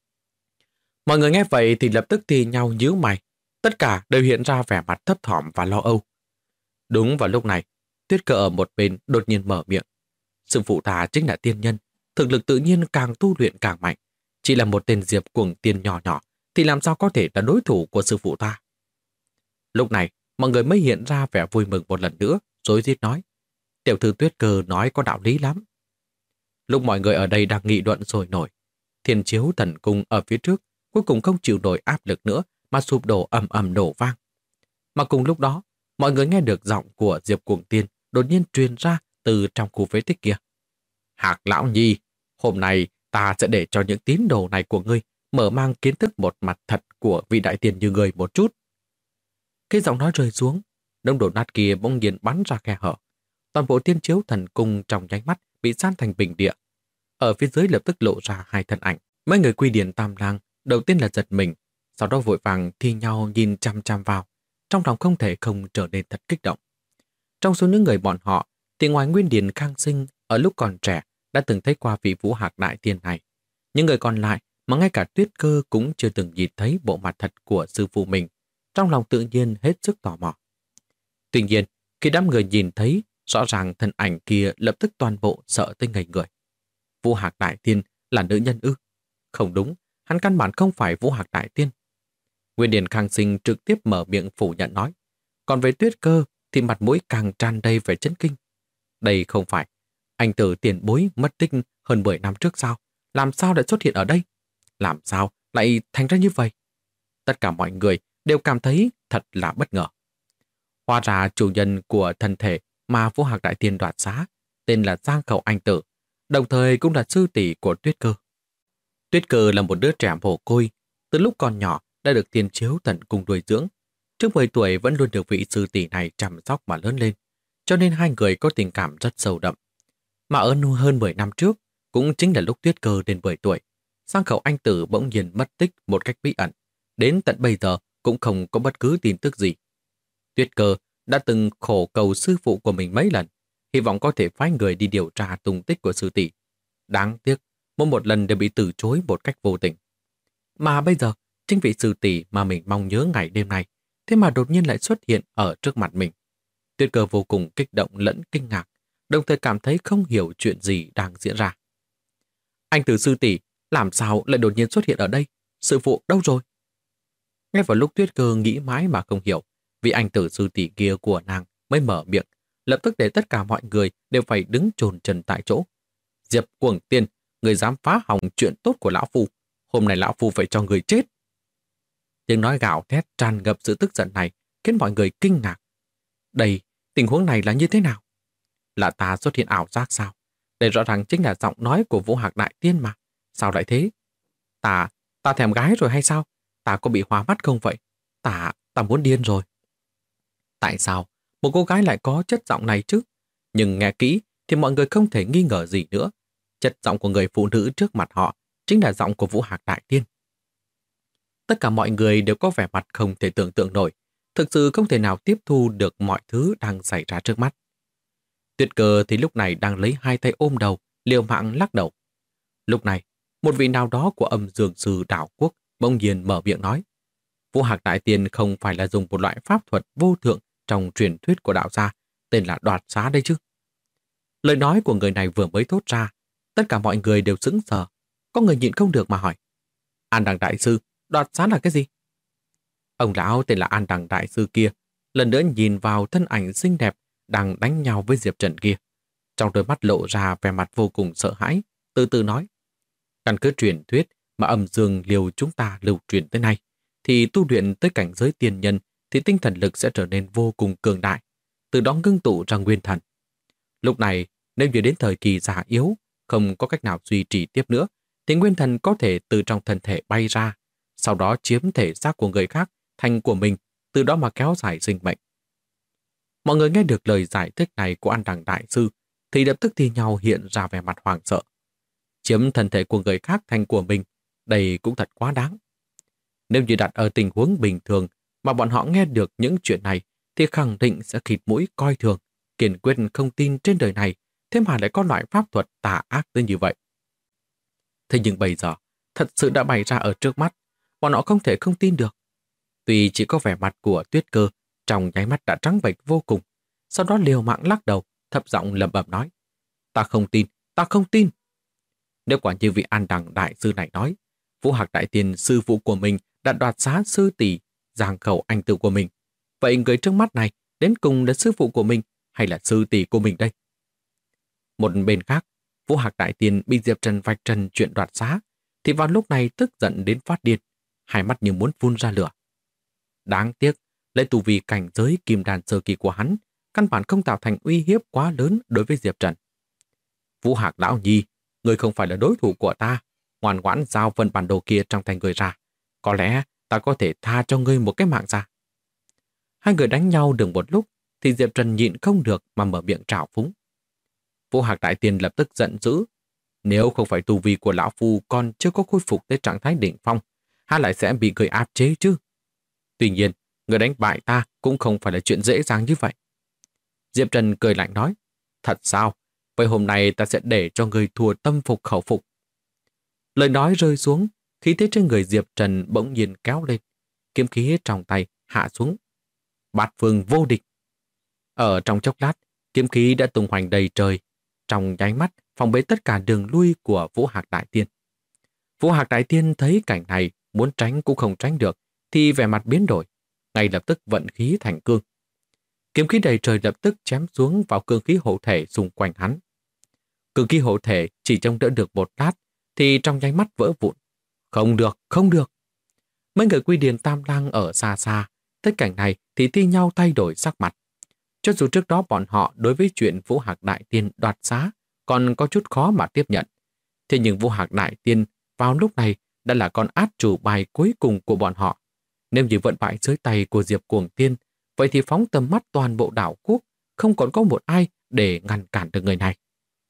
Mọi người nghe vậy thì lập tức thì nhau nhíu mày. Tất cả đều hiện ra vẻ mặt thấp thỏm và lo âu. Đúng vào lúc này, Tuyết Cơ ở một bên đột nhiên mở miệng. Sư phụ ta chính là tiên nhân, thực lực tự nhiên càng tu luyện càng mạnh. Chỉ là một tên diệp cuồng tiên nhỏ nhỏ thì làm sao có thể là đối thủ của sư phụ ta. Lúc này, mọi người mới hiện ra vẻ vui mừng một lần nữa, rối rít nói. Tiểu thư Tuyết Cơ nói có đạo lý lắm. Lúc mọi người ở đây đang nghị luận sôi nổi, Thiên Chiếu Thần Cung ở phía trước cuối cùng không chịu nổi áp lực nữa mà sụp đổ ầm ầm nổ vang. Mà cùng lúc đó, mọi người nghe được giọng của Diệp Cuồng Tiên đột nhiên truyền ra từ trong khu phế tích kia. Hạc lão nhi, hôm nay ta sẽ để cho những tín đồ này của ngươi mở mang kiến thức một mặt thật của vị đại tiên như ngươi một chút. Cái giọng nói rơi xuống, đống đổ nát kia bỗng nhiên bắn ra khe hở. Toàn bộ Thiên Chiếu Thần Cung trong nháy mắt bị san thành bình địa. Ở phía dưới lập tức lộ ra hai thân ảnh. Mấy người Quy Điển Tam Lang đầu tiên là giật mình, sau đó vội vàng thi nhau nhìn chăm chăm vào, trong lòng không thể không trở nên thật kích động. Trong số những người bọn họ, thì ngoài Nguyên Điền Khang Sinh ở lúc còn trẻ đã từng thấy qua vị Vũ Hạc đại tiên này. Những người còn lại mà ngay cả Tuyết Cơ cũng chưa từng nhìn thấy bộ mặt thật của sư phụ mình, trong lòng tự nhiên hết sức tò mò. Tuy nhiên, khi đám người nhìn thấy, rõ ràng thân ảnh kia lập tức toàn bộ sợ tới ngây người. Vũ Hạc đại tiên là nữ nhân ư? Không đúng, hắn căn bản không phải Vũ Hạc đại tiên. Nguyên Điền Khang Sinh trực tiếp mở miệng phủ nhận nói. Còn về Tuyết Cơ thì mặt mũi càng tràn đầy vẻ chấn kinh. Đây không phải anh tử tiền bối mất tích hơn 10 năm trước sao? Làm sao lại xuất hiện ở đây? Làm sao lại thành ra như vậy? Tất cả mọi người đều cảm thấy thật là bất ngờ. Hóa ra chủ nhân của thân thể mà Vũ Hạc đại tiên đoạt xá tên là Giang Khẩu Anh Tử, đồng thời cũng là sư tỷ của Tuyết Cơ. Tuyết Cơ là một đứa trẻ mồ côi, từ lúc còn nhỏ đã được Thiên Chiếu Thần Cung nuôi dưỡng. Trước 10 tuổi vẫn luôn được vị sư tỷ này chăm sóc mà lớn lên, cho nên hai người có tình cảm rất sâu đậm. Mà ở hơn 10 năm trước, cũng chính là lúc Tuyết Cơ đến 10 tuổi, Giang Khẩu Anh Tử bỗng nhiên mất tích một cách bí ẩn, đến tận bây giờ cũng không có bất cứ tin tức gì. Tuyết Cơ đã từng khổ cầu sư phụ của mình mấy lần, hy vọng có thể phái người đi điều tra tung tích của sư tỷ. Đáng tiếc, mỗi một lần đều bị từ chối một cách vô tình. Mà bây giờ, chính vị sư tỷ mà mình mong nhớ ngày đêm này, thế mà đột nhiên lại xuất hiện ở trước mặt mình. Tuyết Cơ vô cùng kích động lẫn kinh ngạc, đồng thời cảm thấy không hiểu chuyện gì đang diễn ra. Anh Từ sư tỷ, làm sao lại đột nhiên xuất hiện ở đây? Sư phụ đâu rồi? Ngay vào lúc Tuyết Cơ nghĩ mãi mà không hiểu, vị anh tử sư tỷ kia của nàng mới mở miệng, lập tức để tất cả mọi người đều phải đứng chồn chân tại chỗ. Diệp Cuồng Tiên, người dám phá hỏng chuyện tốt của lão phu, hôm nay lão phu phải cho người chết. Tiếng nói gào thét tràn ngập sự tức giận này khiến mọi người kinh ngạc. Đây, tình huống này là như thế nào? Là ta xuất hiện ảo giác sao? Đây rõ ràng chính là giọng nói của Vũ Hạc đại tiên mà. Sao lại thế? Ta thèm gái rồi hay sao? Ta có bị hoa mắt không vậy? Ta muốn điên rồi. Tại sao một cô gái lại có chất giọng này chứ? Nhưng nghe kỹ thì mọi người không thể nghi ngờ gì nữa. Chất giọng của người phụ nữ trước mặt họ chính là giọng của Vũ Hạc đại tiên. Tất cả mọi người đều có vẻ mặt không thể tưởng tượng nổi, thực sự không thể nào tiếp thu được mọi thứ đang xảy ra trước mắt. Tuyết Cơ thì lúc này đang lấy hai tay ôm đầu, liều mạng lắc đầu. Lúc này, một vị nào đó của Âm Dương Sư Đảo Quốc bỗng nhiên mở miệng nói. Vũ Hạc đại tiên không phải là dùng một loại pháp thuật vô thượng trong truyền thuyết của đạo gia, tên là đoạt xá đây chứ. Lời nói của người này vừa mới thốt ra, tất cả mọi người đều sững sờ. Có người nhịn không được mà hỏi. An Đằng đại sư, đoạt xá là cái gì? Ông lão tên là An Đằng đại sư kia, lần nữa nhìn vào thân ảnh xinh đẹp đang đánh nhau với Diệp Trần kia. Trong đôi mắt lộ ra vẻ mặt vô cùng sợ hãi, từ từ nói. Căn cứ truyền thuyết mà Âm Dương Liêu chúng ta lưu truyền tới nay, thì tu luyện tới cảnh giới tiên nhân thì tinh thần lực sẽ trở nên vô cùng cường đại, từ đó ngưng tụ ra nguyên thần. Lúc này, nếu như đến thời kỳ già yếu, không có cách nào duy trì tiếp nữa, thì nguyên thần có thể từ trong thân thể bay ra, sau đó chiếm thể xác của người khác thành của mình, từ đó mà kéo dài sinh mệnh. Mọi người nghe được lời giải thích này của An Đằng Đại Sư thì lập tức thi nhau hiện ra vẻ mặt hoảng sợ. Chiếm thân thể của người khác thành của mình, đây cũng thật quá đáng. Nếu như đặt ở tình huống bình thường mà bọn họ nghe được những chuyện này thì khẳng định sẽ khịt mũi coi thường, kiên quyết không tin trên đời này, thế mà lại có loại pháp thuật tà ác tới như vậy. Thế nhưng bây giờ, thật sự đã bày ra ở trước mắt, bọn họ không thể không tin được. Tuy chỉ có vẻ mặt của Tuyết Cơ trong nháy mắt đã trắng bệch vô cùng, sau đó liều mạng lắc đầu, thấp giọng lẩm bẩm nói: "Ta không tin, ta không tin." Nếu quả như vị An Đằng Đại Sư này nói, Vũ Hạc Đại Tiên sư phụ của mình đã đoạt xá sư tỷ giang khẩu anh tử của mình, vậy người trước mắt này đến cùng là sư phụ của mình hay là sư tỷ của mình đây? Một bên khác, Vũ Hạc Đại Tiên bị Diệp Trần vạch trần chuyện đoạt xá, thì vào lúc này tức giận đến phát điên, hai mắt như muốn phun ra lửa. Đáng tiếc, lấy tu vi cảnh giới kim đan sơ kỳ của hắn, căn bản không tạo thành uy hiếp quá lớn đối với Diệp Trần. Vũ Hạc lão nhi, người không phải là đối thủ của ta, ngoan ngoãn giao phần bản đồ kia trong tay người ra. Có lẽ ta có thể tha cho ngươi một cái mạng ra. Hai người đánh nhau được một lúc, thì Diệp Trần nhịn không được mà mở miệng trào phúng. Vũ Hạc Đại Tiên lập tức giận dữ. Nếu không phải tu vi của lão phu còn chưa có khôi phục tới trạng thái đỉnh phong, hắn lại sẽ bị người áp chế chứ. Tuy nhiên, người đánh bại ta cũng không phải là chuyện dễ dàng như vậy. Diệp Trần cười lạnh nói: Thật sao? Vậy hôm nay ta sẽ để cho người thua tâm phục khẩu phục. Lời nói rơi xuống, khí thế trên người Diệp Trần bỗng nhiên kéo lên, kiếm khí trong tay hạ xuống. Bát phương vô địch. Ở trong chốc lát, kiếm khí đã tung hoành đầy trời, trong nháy mắt phòng bế tất cả đường lui của Vũ Hạc Đại Tiên. Vũ Hạc Đại Tiên thấy cảnh này, muốn tránh cũng không tránh được, thì vẻ mặt biến đổi, ngay lập tức vận khí thành cương. Kiếm khí đầy trời lập tức chém xuống vào cương khí hộ thể xung quanh hắn. Cương khí hộ thể chỉ trông đỡ được một lát, thì trong nháy mắt vỡ vụn. Không được, không được. Mấy người Quy Điền Tam Lang ở xa xa, thấy cảnh này thì thi nhau thay đổi sắc mặt. Cho dù trước đó bọn họ đối với chuyện Vũ Hạc Đại Tiên đoạt xá còn có chút khó mà tiếp nhận. Thế nhưng Vũ Hạc Đại Tiên vào lúc này đã là con át chủ bài cuối cùng của bọn họ. Nếu như vận bại dưới tay của Diệp Cuồng Tiên, vậy thì phóng tầm mắt toàn bộ đảo quốc, không còn có một ai để ngăn cản được người này.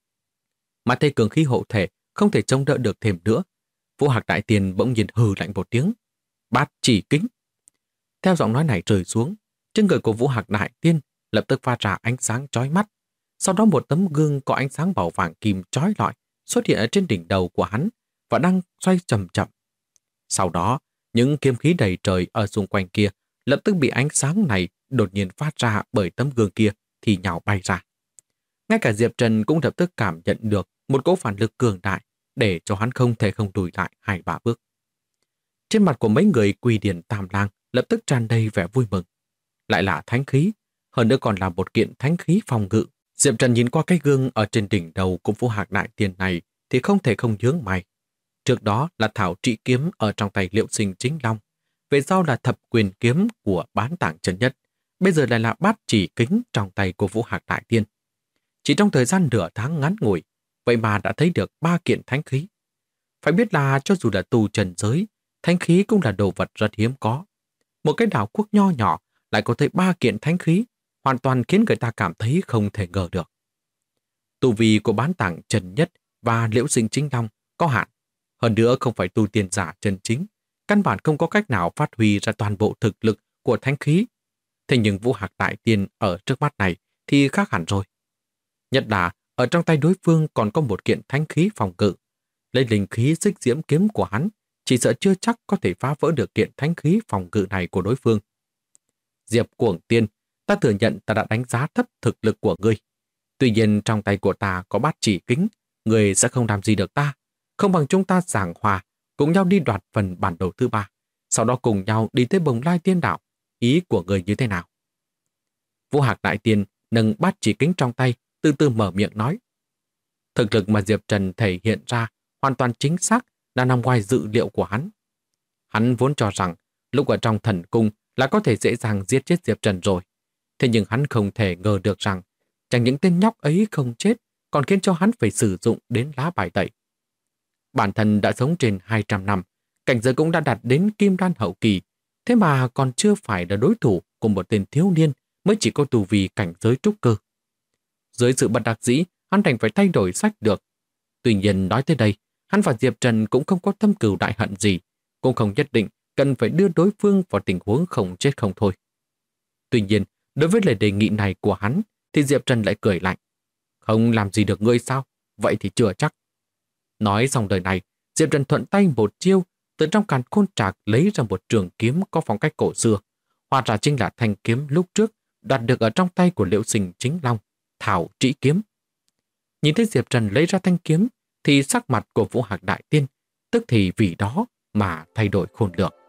Mà thấy cường khí hộ thể không thể chống đỡ được thêm nữa, Vũ Hạc Đại Tiên bỗng nhiên hừ lạnh một tiếng: Bát chỉ kính. Theo giọng nói này rơi xuống, trên người của Vũ Hạc Đại Tiên lập tức phát ra ánh sáng chói mắt. Sau đó một tấm gương có ánh sáng màu vàng kim chói lọi xuất hiện ở trên đỉnh đầu của hắn và đang xoay chậm chậm. Sau đó, những kiếm khí đầy trời ở xung quanh kia lập tức bị ánh sáng này đột nhiên phát ra bởi tấm gương kia thì nhào bay ra. Ngay cả Diệp Trần cũng lập tức cảm nhận được một cỗ phản lực cường đại để cho hắn không thể không lùi lại 2-3 bước. Trên mặt của mấy người Quy Điền Tam Lang lập tức tràn đầy vẻ vui mừng. Lại là thánh khí, hơn nữa còn là một kiện thánh khí phòng ngự. Diệp Trần nhìn qua cái gương ở trên đỉnh đầu của Vũ Hạc Đại Tiên này thì không thể không nhướng mày. Trước đó là thảo trị kiếm ở trong tay Liệu Sinh Chính Long, về sau là thập quyền kiếm của Bán Tạng Chân Nhất, bây giờ lại là bát chỉ kính trong tay của Vũ Hạc Đại Tiên. Chỉ trong thời gian nửa tháng ngắn ngủi, vậy mà đã thấy được 3 kiện thánh khí. Phải biết là cho dù là tu trần giới, thánh khí cũng là đồ vật rất hiếm có. Một cái đảo quốc nho nhỏ lại có tới 3 kiện thánh khí, hoàn toàn khiến người ta cảm thấy không thể ngờ được. Tu vi của Bán Tạng Chân Nhất và Liễu Sinh Chính Long có hạn, hơn nữa không phải tu tiên giả chân chính, căn bản không có cách nào phát huy ra toàn bộ thực lực của thánh khí. Thế nhưng Vũ Hạc Đại Tiên ở trước mắt này thì khác hẳn rồi. Nhất là ở trong tay đối phương còn có một kiện thánh khí phòng ngự. Lấy linh khí xích diễm kiếm của hắn, chỉ sợ chưa chắc có thể phá vỡ được kiện thánh khí phòng ngự này của đối phương. Diệp Cuồng Tiên, ta thừa nhận ta đã đánh giá thấp thực lực của ngươi. Tuy nhiên trong tay của ta có bát chỉ kính, ngươi sẽ không làm gì được ta. Không bằng chúng ta giảng hòa, cùng nhau đi đoạt phần bản đồ thứ 3, sau đó cùng nhau đi tới Bồng Lai Tiên Đảo. Ý của ngươi như thế nào? Vũ Hạc Đại Tiên nâng bát chỉ kính trong tay, từ từ mở miệng nói. Thực lực mà Diệp Trần thể hiện ra hoàn toàn chính xác, là nằm ngoài dự liệu của hắn. Hắn vốn cho rằng lúc ở trong thần cung là có thể dễ dàng giết chết Diệp Trần rồi. Thế nhưng hắn không thể ngờ được rằng chẳng những tên nhóc ấy không chết, còn khiến cho hắn phải sử dụng đến lá bài tẩy. Bản thân đã sống trên 200 năm, cảnh giới cũng đã đạt đến kim đan hậu kỳ, thế mà còn chưa phải là đối thủ của một tên thiếu niên mới chỉ có tu vi cảnh giới trúc cơ. Dưới sự bất đắc dĩ, hắn đành phải thay đổi sách được. Tuy nhiên nói tới đây, hắn và Diệp Trần cũng không có thâm cừu đại hận gì, cũng không nhất định cần phải đưa đối phương vào tình huống không chết không thôi. Tuy nhiên, đối với lời đề nghị này của hắn, thì Diệp Trần lại cười lạnh. Không làm gì được ngươi sao? Vậy thì chưa chắc. Nói xong lời này, Diệp Trần thuận tay một chiêu, từ trong càn khôn trạc lấy ra một trường kiếm có phong cách cổ xưa. Hóa ra chính là thanh kiếm lúc trước đoạt được ở trong tay của Liễu Sinh Chính Long, Thảo Trĩ Kiếm. Nhìn thấy Diệp Trần lấy ra thanh kiếm, thì sắc mặt của Vũ Hạc Đại Tiên tức thì vì đó mà thay đổi khôn lường.